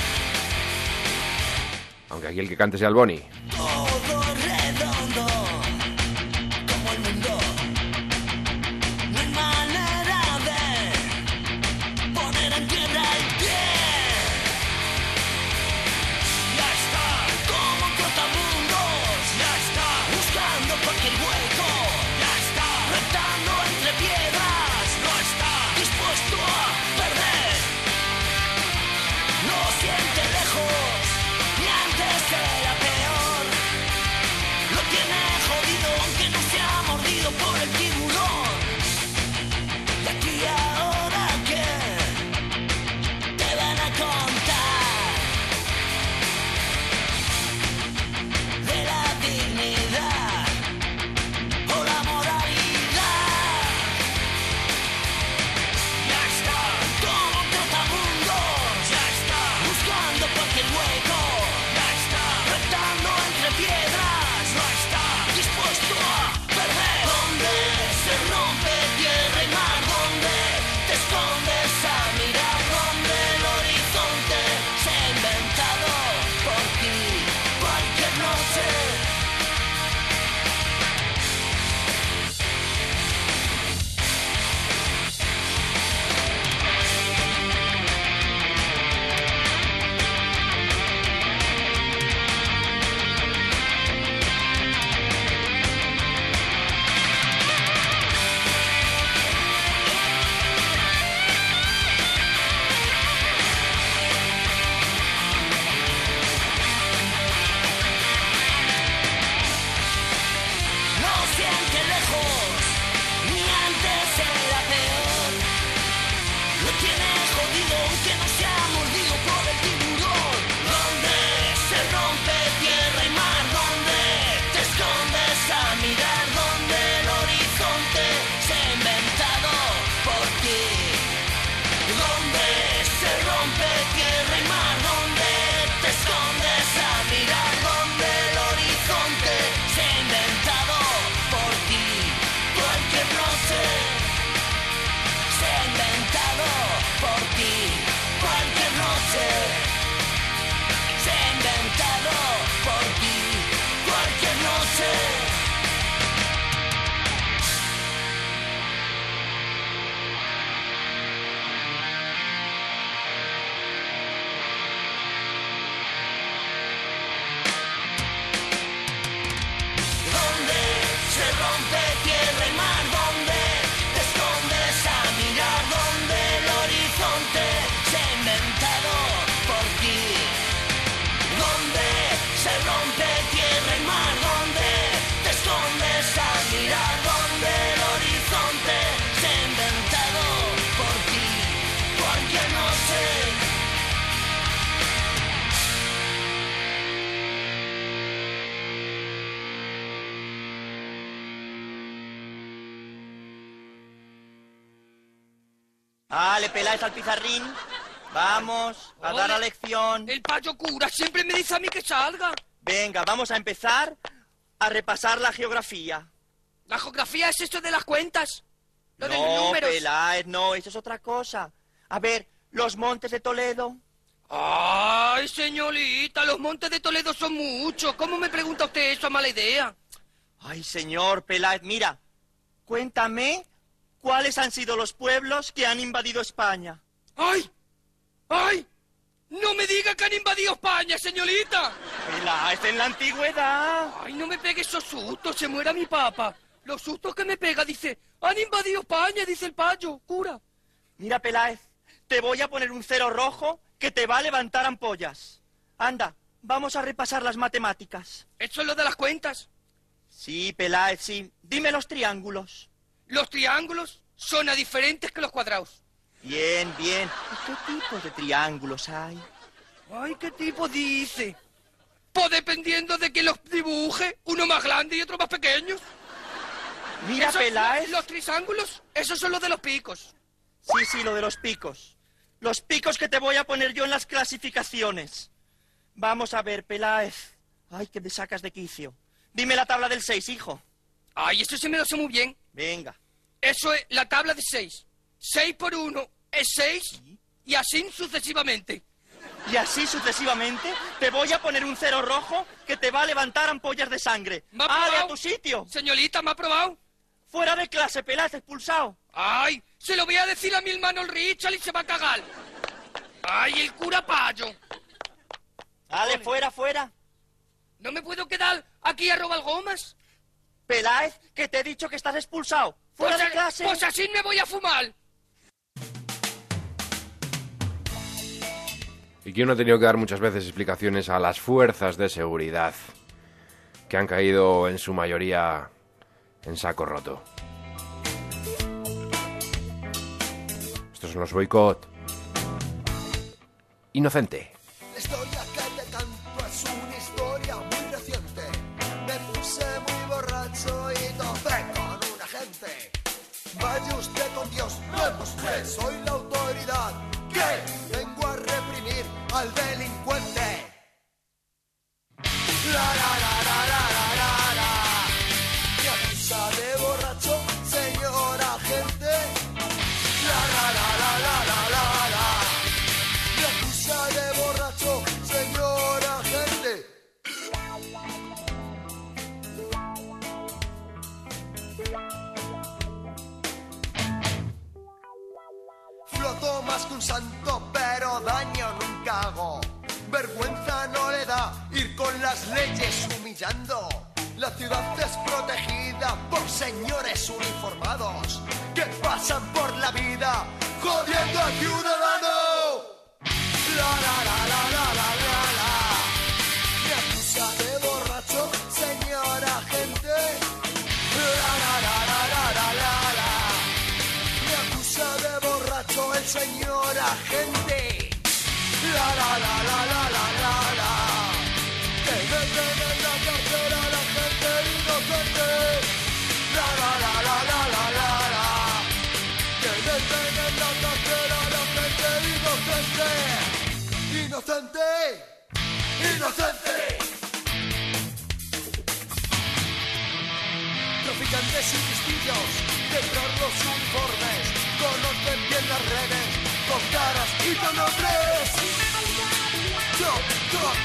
Aunque aquí el que cante sea el Boni. Todo redondo como el mundo. No hay manera de poner en quiebra el pie. Ya está como trotamundos. Ya está buscando cualquier hueco. Ya está retando entre piedras. No está dispuesto a perder. No siente lejos ni antes era peor. rompe tierra y mar, donde te escondes a mirar, donde el horizonte se ha inventado por ti, donde se rompe tierra y mar, donde te escondes a mirar, donde el horizonte se ha inventado por ti, porque no sé. Vale, peláis al pizarrín. Vamos a dar la lección. El payo cura siempre me dice a mí que salga. Venga, vamos a empezar a repasar la geografía. ¿La geografía es esto de las cuentas? Lo de los No, números. Peláez, no, eso es otra cosa. A ver, los montes de Toledo. Ay, señorita, los montes de Toledo son muchos. ¿Cómo me pregunta usted eso? Mala idea. Ay, señor Peláez, mira, cuéntame cuáles han sido los pueblos que han invadido España. ¡Ay! ¡Ay! ¡No me diga que han invadido España, señorita! Peláez, en la antigüedad. ¡Ay, no me pegue esos sustos! ¡Se muera mi papá! Los sustos que me pega, dice, han invadido España, dice el payo, cura. Mira, Peláez, te voy a poner un cero rojo que te va a levantar ampollas. Anda, vamos a repasar las matemáticas. ¿Eso es lo de las cuentas? Sí, Peláez, sí. Dime los triángulos. Los triángulos son a diferentes que los cuadrados. Bien, bien. ¿Y qué tipos de triángulos hay? Ay, ¿qué tipo dice? Pues dependiendo de que los dibuje, uno más grande y otro más pequeño. Mira, Esos- Peláez. Los triángulos, esos son los de los picos. Sí, sí, lo de los picos. Los picos que te voy a poner yo en las clasificaciones. Vamos a ver, Peláez. Ay, que me sacas de quicio. Dime la tabla del seis, hijo. Ay, eso sí me lo sé muy bien. Venga. Eso es la tabla de seis. Seis por uno es seis y así sucesivamente. Y así sucesivamente te voy a poner un cero rojo que te va a levantar ampollas de sangre. ¿Me ha ¡Ale, probado? a tu sitio! Señorita, ¿me ha probado? Fuera de clase, Peláez, expulsado. Ay, se lo voy a decir a mi hermano el Richard y se va a cagar. Ay, el cura payo. ¡Ale, fuera, fuera! ¿No me puedo quedar aquí a robar gomas? Peláez, que te he dicho que estás expulsado. ¡Fuera Pues de a- clase! Pues así me voy a fumar. Y quién no ha tenido que dar muchas veces explicaciones a las fuerzas de seguridad, que han caído en su mayoría en saco roto. Estos son los boicot. Inocente. La historia que te canto es una historia muy reciente. Me puse muy borracho y topé con un agente. Vaya usted con Dios, no usted, soy la autoridad que vengo a reprimir al delincuente. La la la la la la la la. Me acusa de borracho, señor agente. La la la la la la la la. Me acusa de borracho, señor agente. Floto más que un santo, pero daño nunca hago. Vergüenza no le da ir con las leyes humillando. La ciudad es protegida por señores uniformados que pasan por la vida jodiendo al ciudadano. La la la la la la la la. Me acusa de borracho, señor agente. La la la la la la la la. Me acusa de borracho el señor agente. La la la la la la la la. Que meten en la cárcel a la gente inocente. La la la la la la la la. Que meten en la cárcel a la gente inocente. Inocente. Inocente. Traficantes y listillos, detrás los uniformes, conocen bien las redes, con caras y con nombres. Top, top.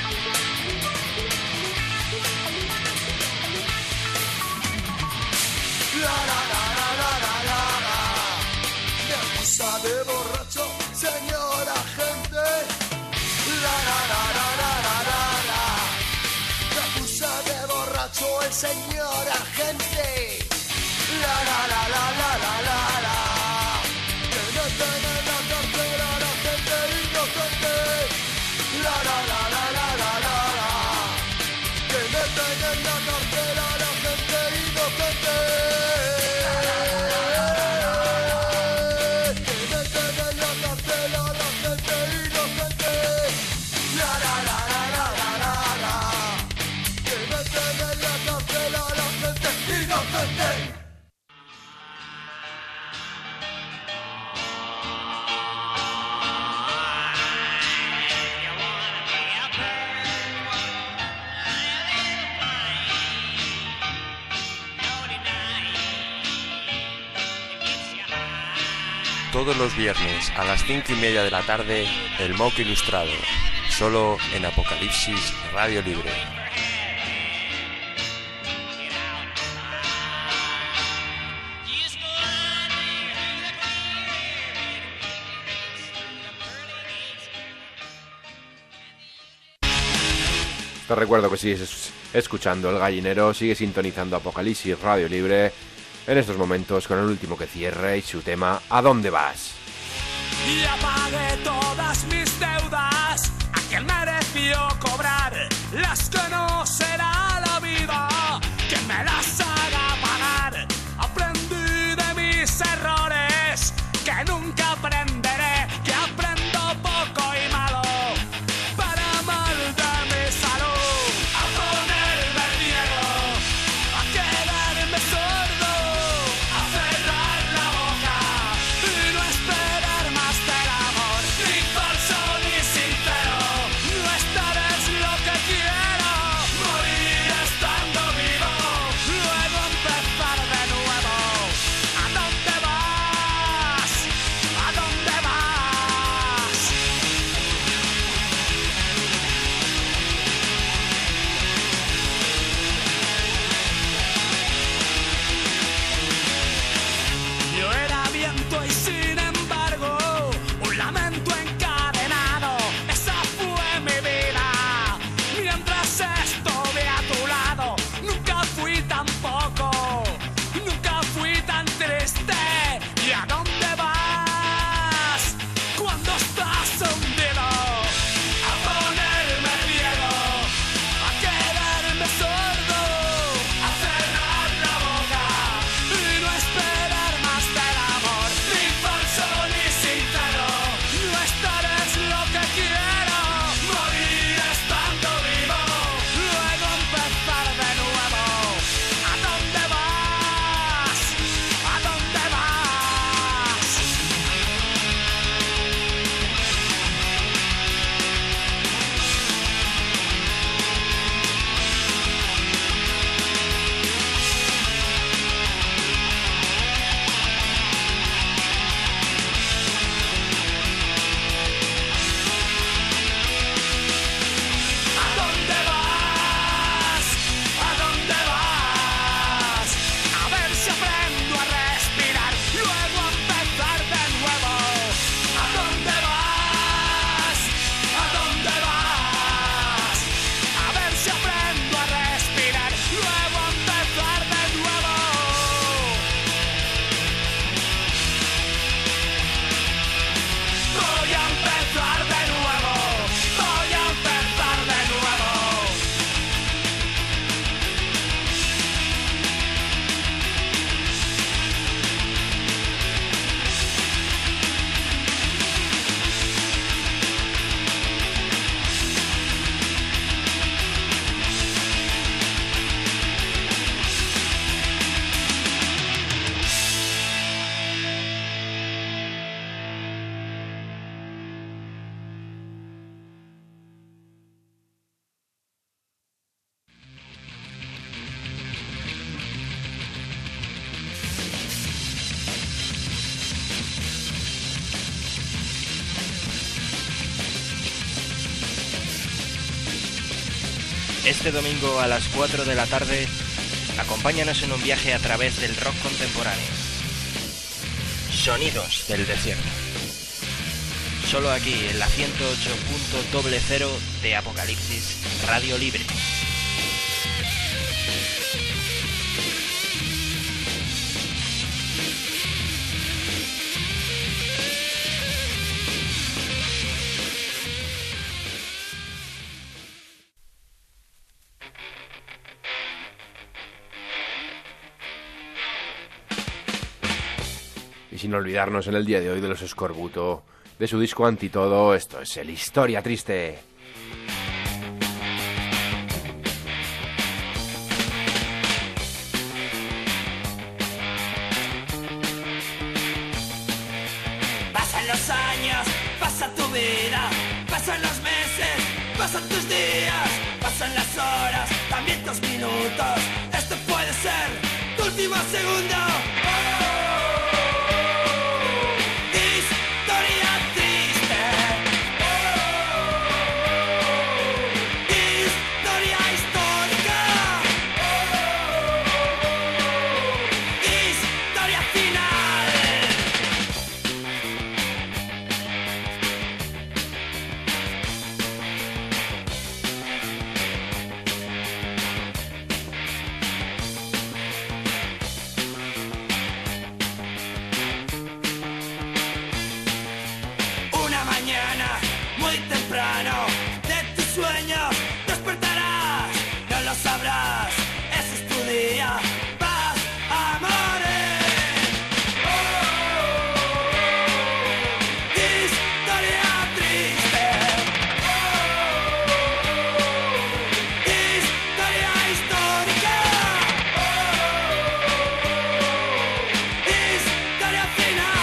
La la la la la la la la. Me acusa de borracho, señor agente. La la la la la la la la. Me acusa de borracho el señor agente. Todos los viernes a las cinco y media de la tarde, el Mock Ilustrado, solo en Apocalipsis Radio Libre. Te recuerdo que sigues escuchando El Gallinero, sigue sintonizando Apocalipsis Radio Libre en estos momentos con el último que cierre y su tema ¿A dónde vas? Y apagué todas mis deudas, a quien mereció cobrar las que no será la vida, que me las haga pagar. Aprendí de mis errores, que nunca aprenderé, que aprendo poco y malo, para mal de mi salud, a ponerme miedo, a quedarme sordo, a cerrar la boca y no esperar más del amor, ni falso ni sincero. No estar es lo que quiero, morir estando vivo, luego empezar de nuevo. ¿A dónde vas? ¿A dónde vas? Yo era viento y sin embargo un lamento encadenado. Esa fue mi vida mientras estuve a tu lado. Nunca fui tan poco, nunca fui tan triste. ¿Y a dónde vas cuando estás hundido? A ponerme ciego, a quedarme sordo, a cerrar la boca y no esperar más del amor, ni falso ni sincero. No estar es lo que quiero, morir estando vivo, luego empezar de nuevo. ¿A dónde vas? ¿A dónde vas? ¿A dónde vas? ¿A dónde vas? A ver si aprendo a respirar, luego empezar de nuevo. ¿A dónde vas? ¿A dónde vas? A ver si aprendo a respirar, luego empezar de nuevo. Voy a empezar de nuevo, voy a empezar de nuevo. Este domingo a las cuatro de la tarde, acompáñanos en un viaje a través del rock contemporáneo. Sonidos del desierto. Solo aquí en la ciento ocho punto cero de Apocalipsis Radio Libre. sin olvidarnos en el día de hoy de los Escorbuto, de su disco Antitodo. Esto es el Historia Triste. Pasan los años, pasa tu vida, pasan los meses, pasan tus días, pasan las horas, también tus minutos. Este puede ser tu último segundo. Historia triste. Historia histórica. Historia final. Una mañana, muy temprano, de tus sueños despertarás, no lo sabrás, ese es tu día, paz, amores. Historia triste. Historia histórica. Historia final.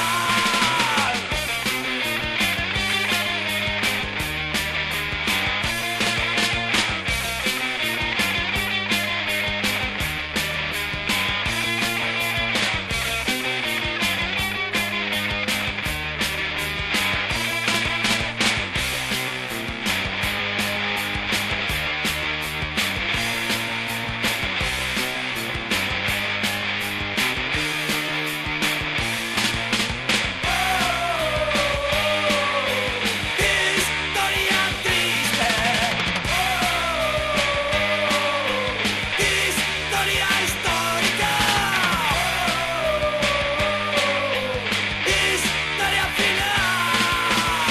Historia triste. Historia histórica. Historia final.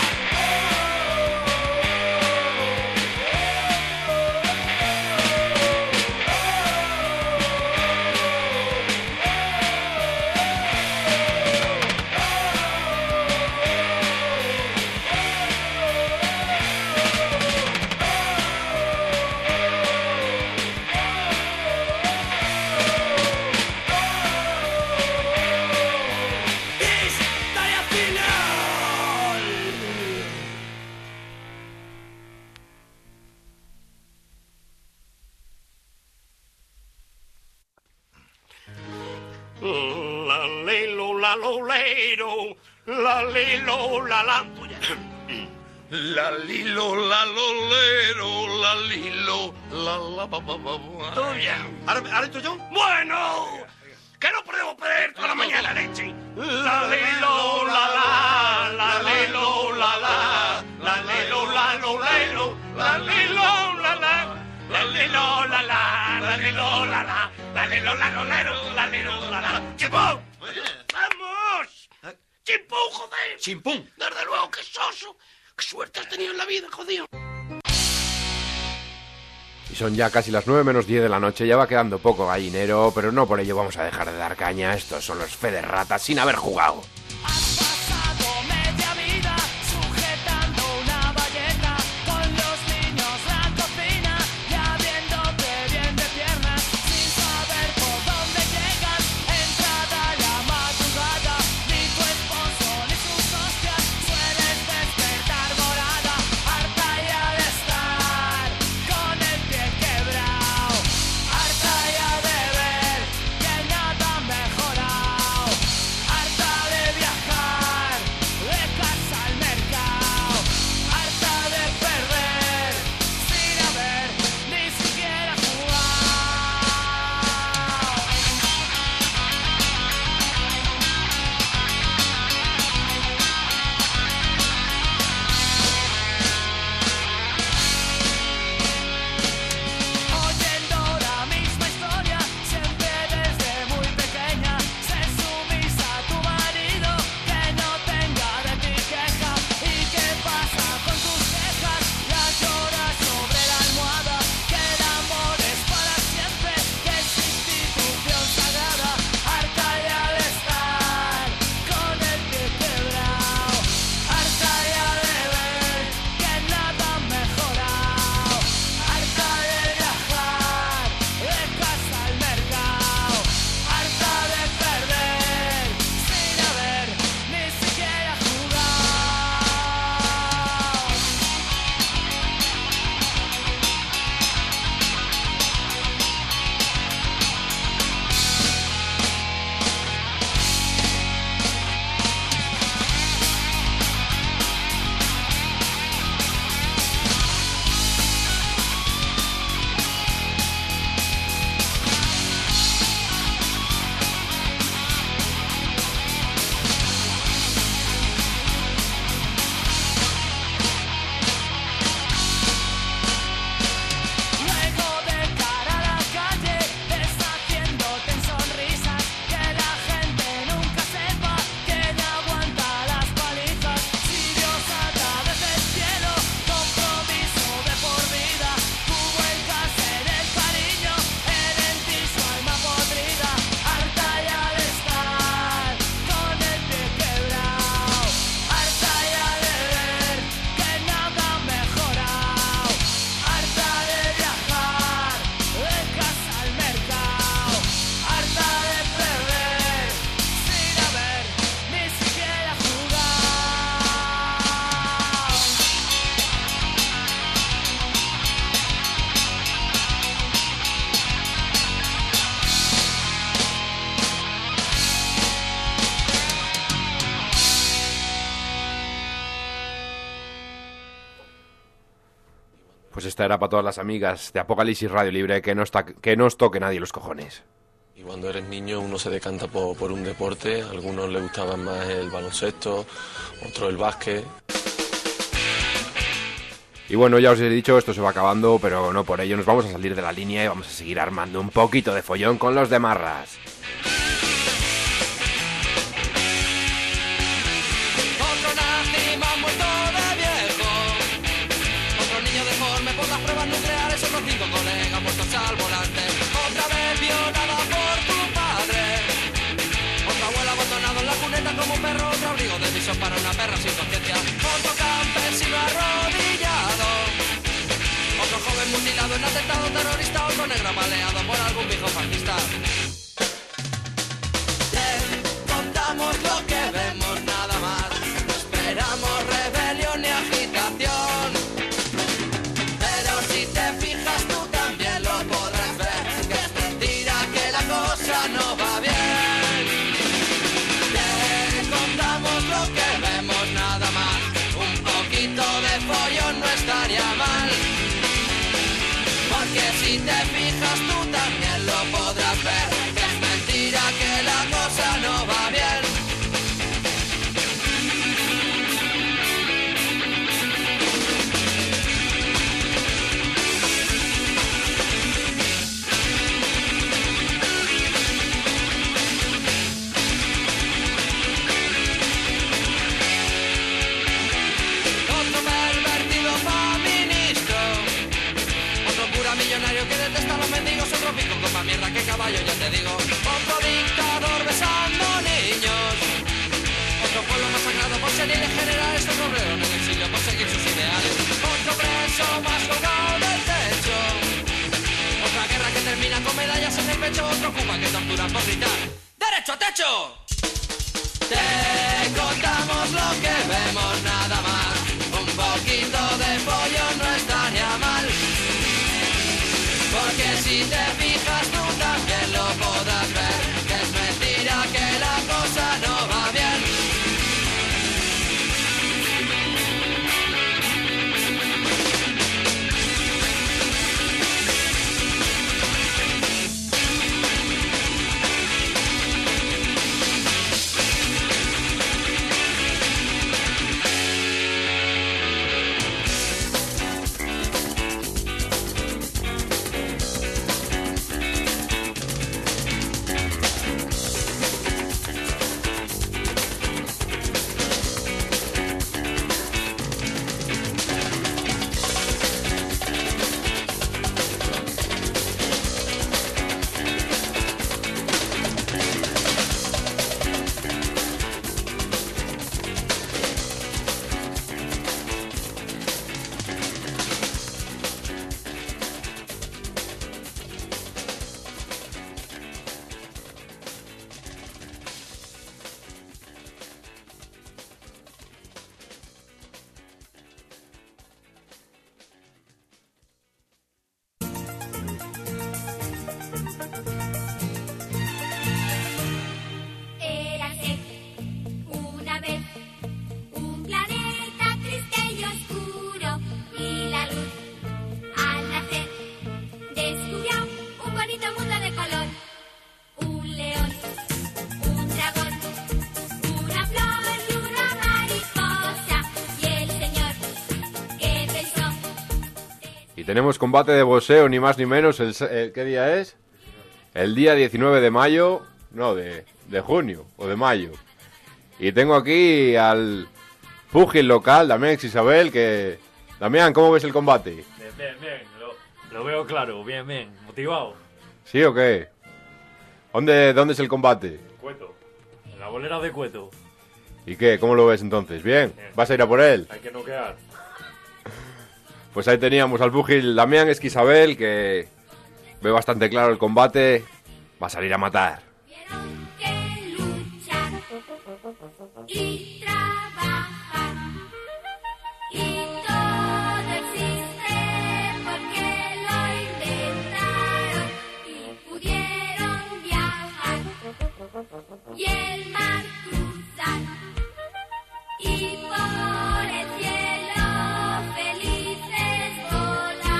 Historia final. La lelo, la lo lero, la lelo, la la. Tuya. La lilo, la lolero, la lilo, la la ba ba ba ba. Tuya. ¿Ahora, ahora entro yo? Bueno, que no podemos perder toda la mañana, leche. La lelo, la la, la lelo, la la, la lelo, la lo lero, la lelo, la la, la lelo, la la, la lelo, la la, la lelo, la lo lero, la lelo, la la. ¡Chimpún! ¡Vamos! ¡Chimpún, joder! ¡Chimpún! Desde luego que soso. ¡Qué suerte has tenido en la vida, jodido! Y son ya casi las nueve menos diez de la noche, ya va quedando poco gallinero, pero no por ello vamos a dejar de dar caña. Estos son los fe de ratas sin haber jugado. Media vida sujetando una valleta, con los niños la cocina, ya viéndote bien de piernas, sin saber por dónde llegas, entrada la madrugada, ni tu esposo ni sus hostias, sueles despertar morada, harta ya de estar con el pie quebrado, harta ya de ver que nada ha mejorado, harta de Pues esta era para todas las amigas de Apocalipsis Radio Libre, que no, está, que no os toque nadie los cojones. Y cuando eres niño uno se decanta por, por un deporte, a algunos les gustaba más el baloncesto, otros el básquet. Y bueno, ya os he dicho, esto se va acabando, pero no por ello nos vamos a salir de la línea y vamos a seguir armando un poquito de follón con los de Marras. Otro nazi más muerto de viejo. Otro niño deforme por las pruebas nucleares. Otros cinco colegas muertos al volante. Otra vez violada por tu padre. Otra abuela abandonado en la cuneta como un perro. Otro abrigo de viso para una perra sin conciencia. Otro campesino arrodillado. Otro joven mutilado en atentado terrorista. Otro negro apaleado por algún viejo fascista. Te contamos lo que vemos nada más. No esperamos rebelión ni agitación. Pero si te fijas tú también lo podrás ver. Que es mentira que la cosa no va bien. Te contamos lo que vemos nada más. Un poquito de follón no estaría mal. Porque si te fijas tú también lo podrás ver. Que es mentira que la cosa no va bien. Otro pervertido feminista. Otro cura millonario que detesta a los mendigos. Otro pico con más mierda que caballo, ya te digo. Otro dictador besando niños. Otro pueblo masacrado por seriales generales. Otro obrero en el exilio por seguir sus ideales. Otro preso más colgado del techo. Otra guerra que termina con medallas en el pecho. Otro Cuba que tortura por gritar ¡derecho a techo! Te contamos lo que vemos nada más. Un poquito de pollo no estaría mal. Porque si te fijas tú también lo podrás ver. Que es mentira que la cosa no va bien. Érase una vez un planeta triste y oscuro, y la luz al nacer descubrió un bonito mundo de color. Un león, un dragón, una flor y una mariposa, y el señor que pensó. Y tenemos combate de boxeo, ni más ni menos. El, el- ¿Qué día es? El día diecinueve de mayo. No, de, de junio o de mayo. Y tengo aquí al púgil local, Damián Isabel, que... Damián, ¿cómo ves el combate? Bien, bien, bien. Lo, lo veo claro, bien, bien. Motivado. ¿Sí o qué? ¿Dónde, dónde es el combate? Cueto. En la bolera de Cueto. ¿Y qué? ¿Cómo lo ves entonces? ¿Bien? ¿Vas a ir a por él? Hay que noquear. Pues ahí teníamos al púgil Damián Esquisabel, que ve bastante claro el combate. Va a salir a matar. Y trabajar, y todo existe porque lo inventaron y pudieron viajar y el mar cruzar y por el cielo felices volar.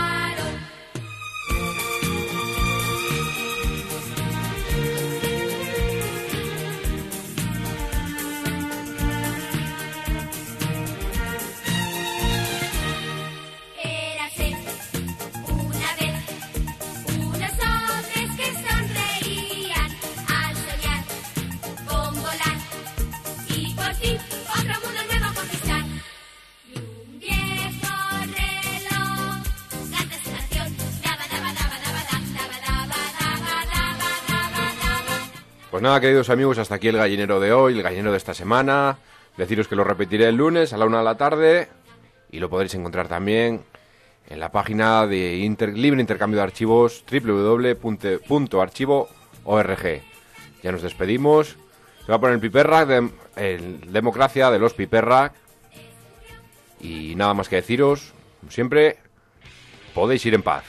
Pues nada, queridos amigos, hasta aquí el gallinero de hoy, el gallinero de esta semana. Deciros que lo repetiré el lunes a la una de la tarde y lo podréis encontrar también en la página de inter, libre intercambio de archivos doble u doble u doble u punto archivo punto org. Ya nos despedimos. Se va a poner el Piperrack, de, el Democracia de los Piperrack. Y nada más que deciros, como siempre, podéis ir en paz.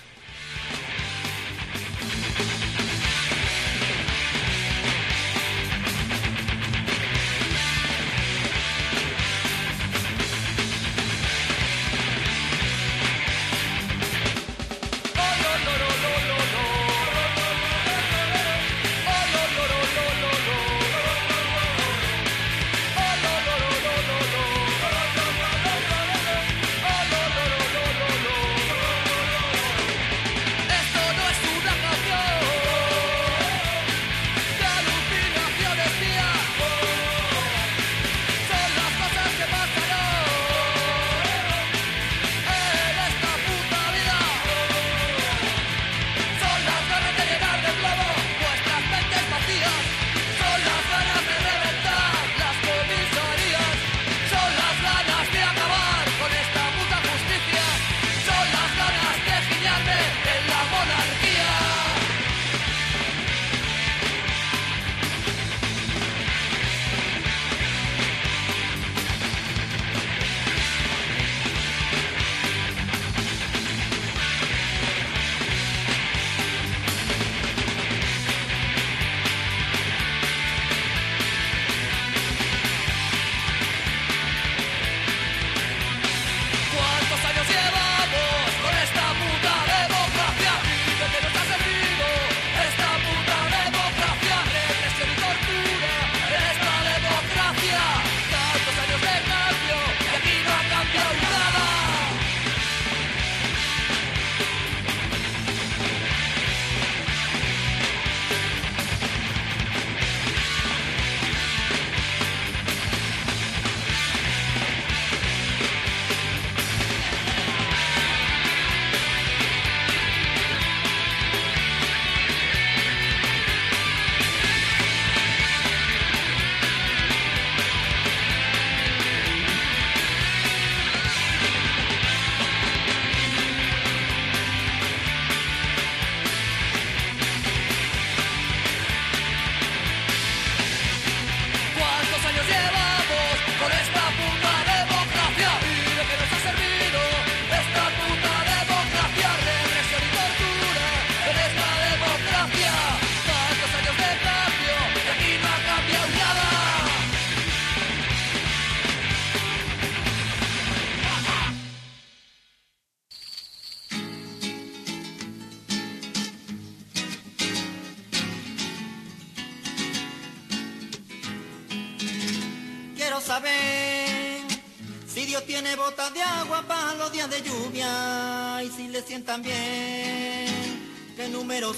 Saber si Dios tiene botas de agua para los días de lluvia y si le sientan bien, qué números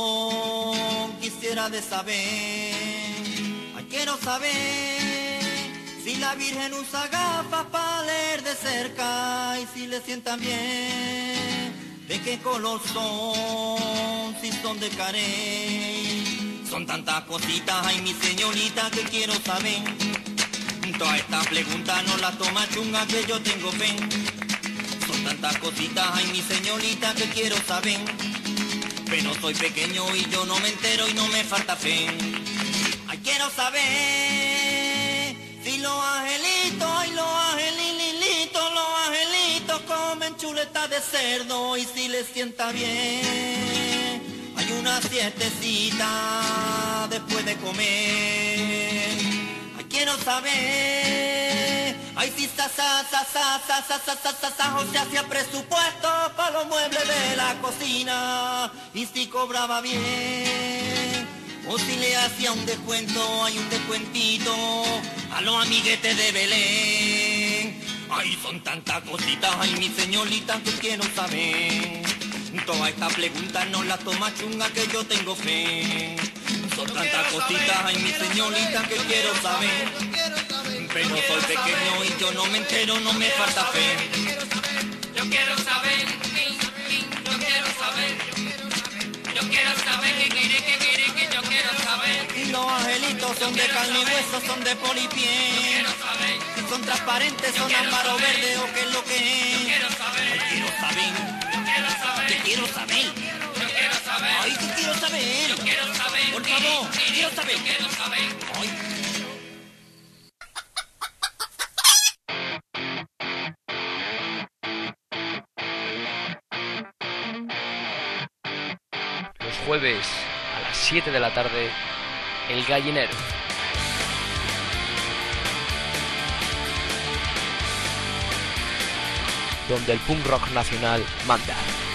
son, quisiera de saber. Ay, quiero saber si la Virgen usa gafas para leer de cerca y si le sientan bien, de qué color son, si son de carey. Son tantas cositas, ay mi señorita, que quiero saber. Todas estas preguntas no las toma chunga, que yo tengo fe. Son tantas cositas, ay mi señorita, que quiero saber. Pero soy pequeño y yo no me entero y no me falta fe. Ay, quiero saber si los angelitos, ay los angelilitos, los angelitos comen chuleta de cerdo y si les sienta bien. Hay una siestecita después de comer. Quiero saber, ay si sa sa sa sa sa sa sa sa sa sa José hacía presupuesto para los muebles de la cocina y si cobraba bien o si le hacía un descuento, hay un descuentito a los amiguetes de Belén. Ay, son tantas cositas, ay mi señorita, que quiero saber. Todas estas preguntas no las toma chunga, que yo tengo fe. Son tantas cositas, ay mi señorita, que quiero saber. Pero soy pequeño y yo no me entero, no me falta fe. Yo quiero saber, yo quiero saber. Yo quiero saber, que quiere, que quiere, que yo quiero saber. Y los son de carne y hueso, son de polipié. Si son transparentes, son ámbar o verde o qué es lo que es. Ay, quiero saber. ¿Qué quiero saber? Ay, ¿qué quiero saber? Por favor, quiero saber. Ay. Los jueves a las siete de la tarde, El Gallinero. Donde el punk rock nacional manda.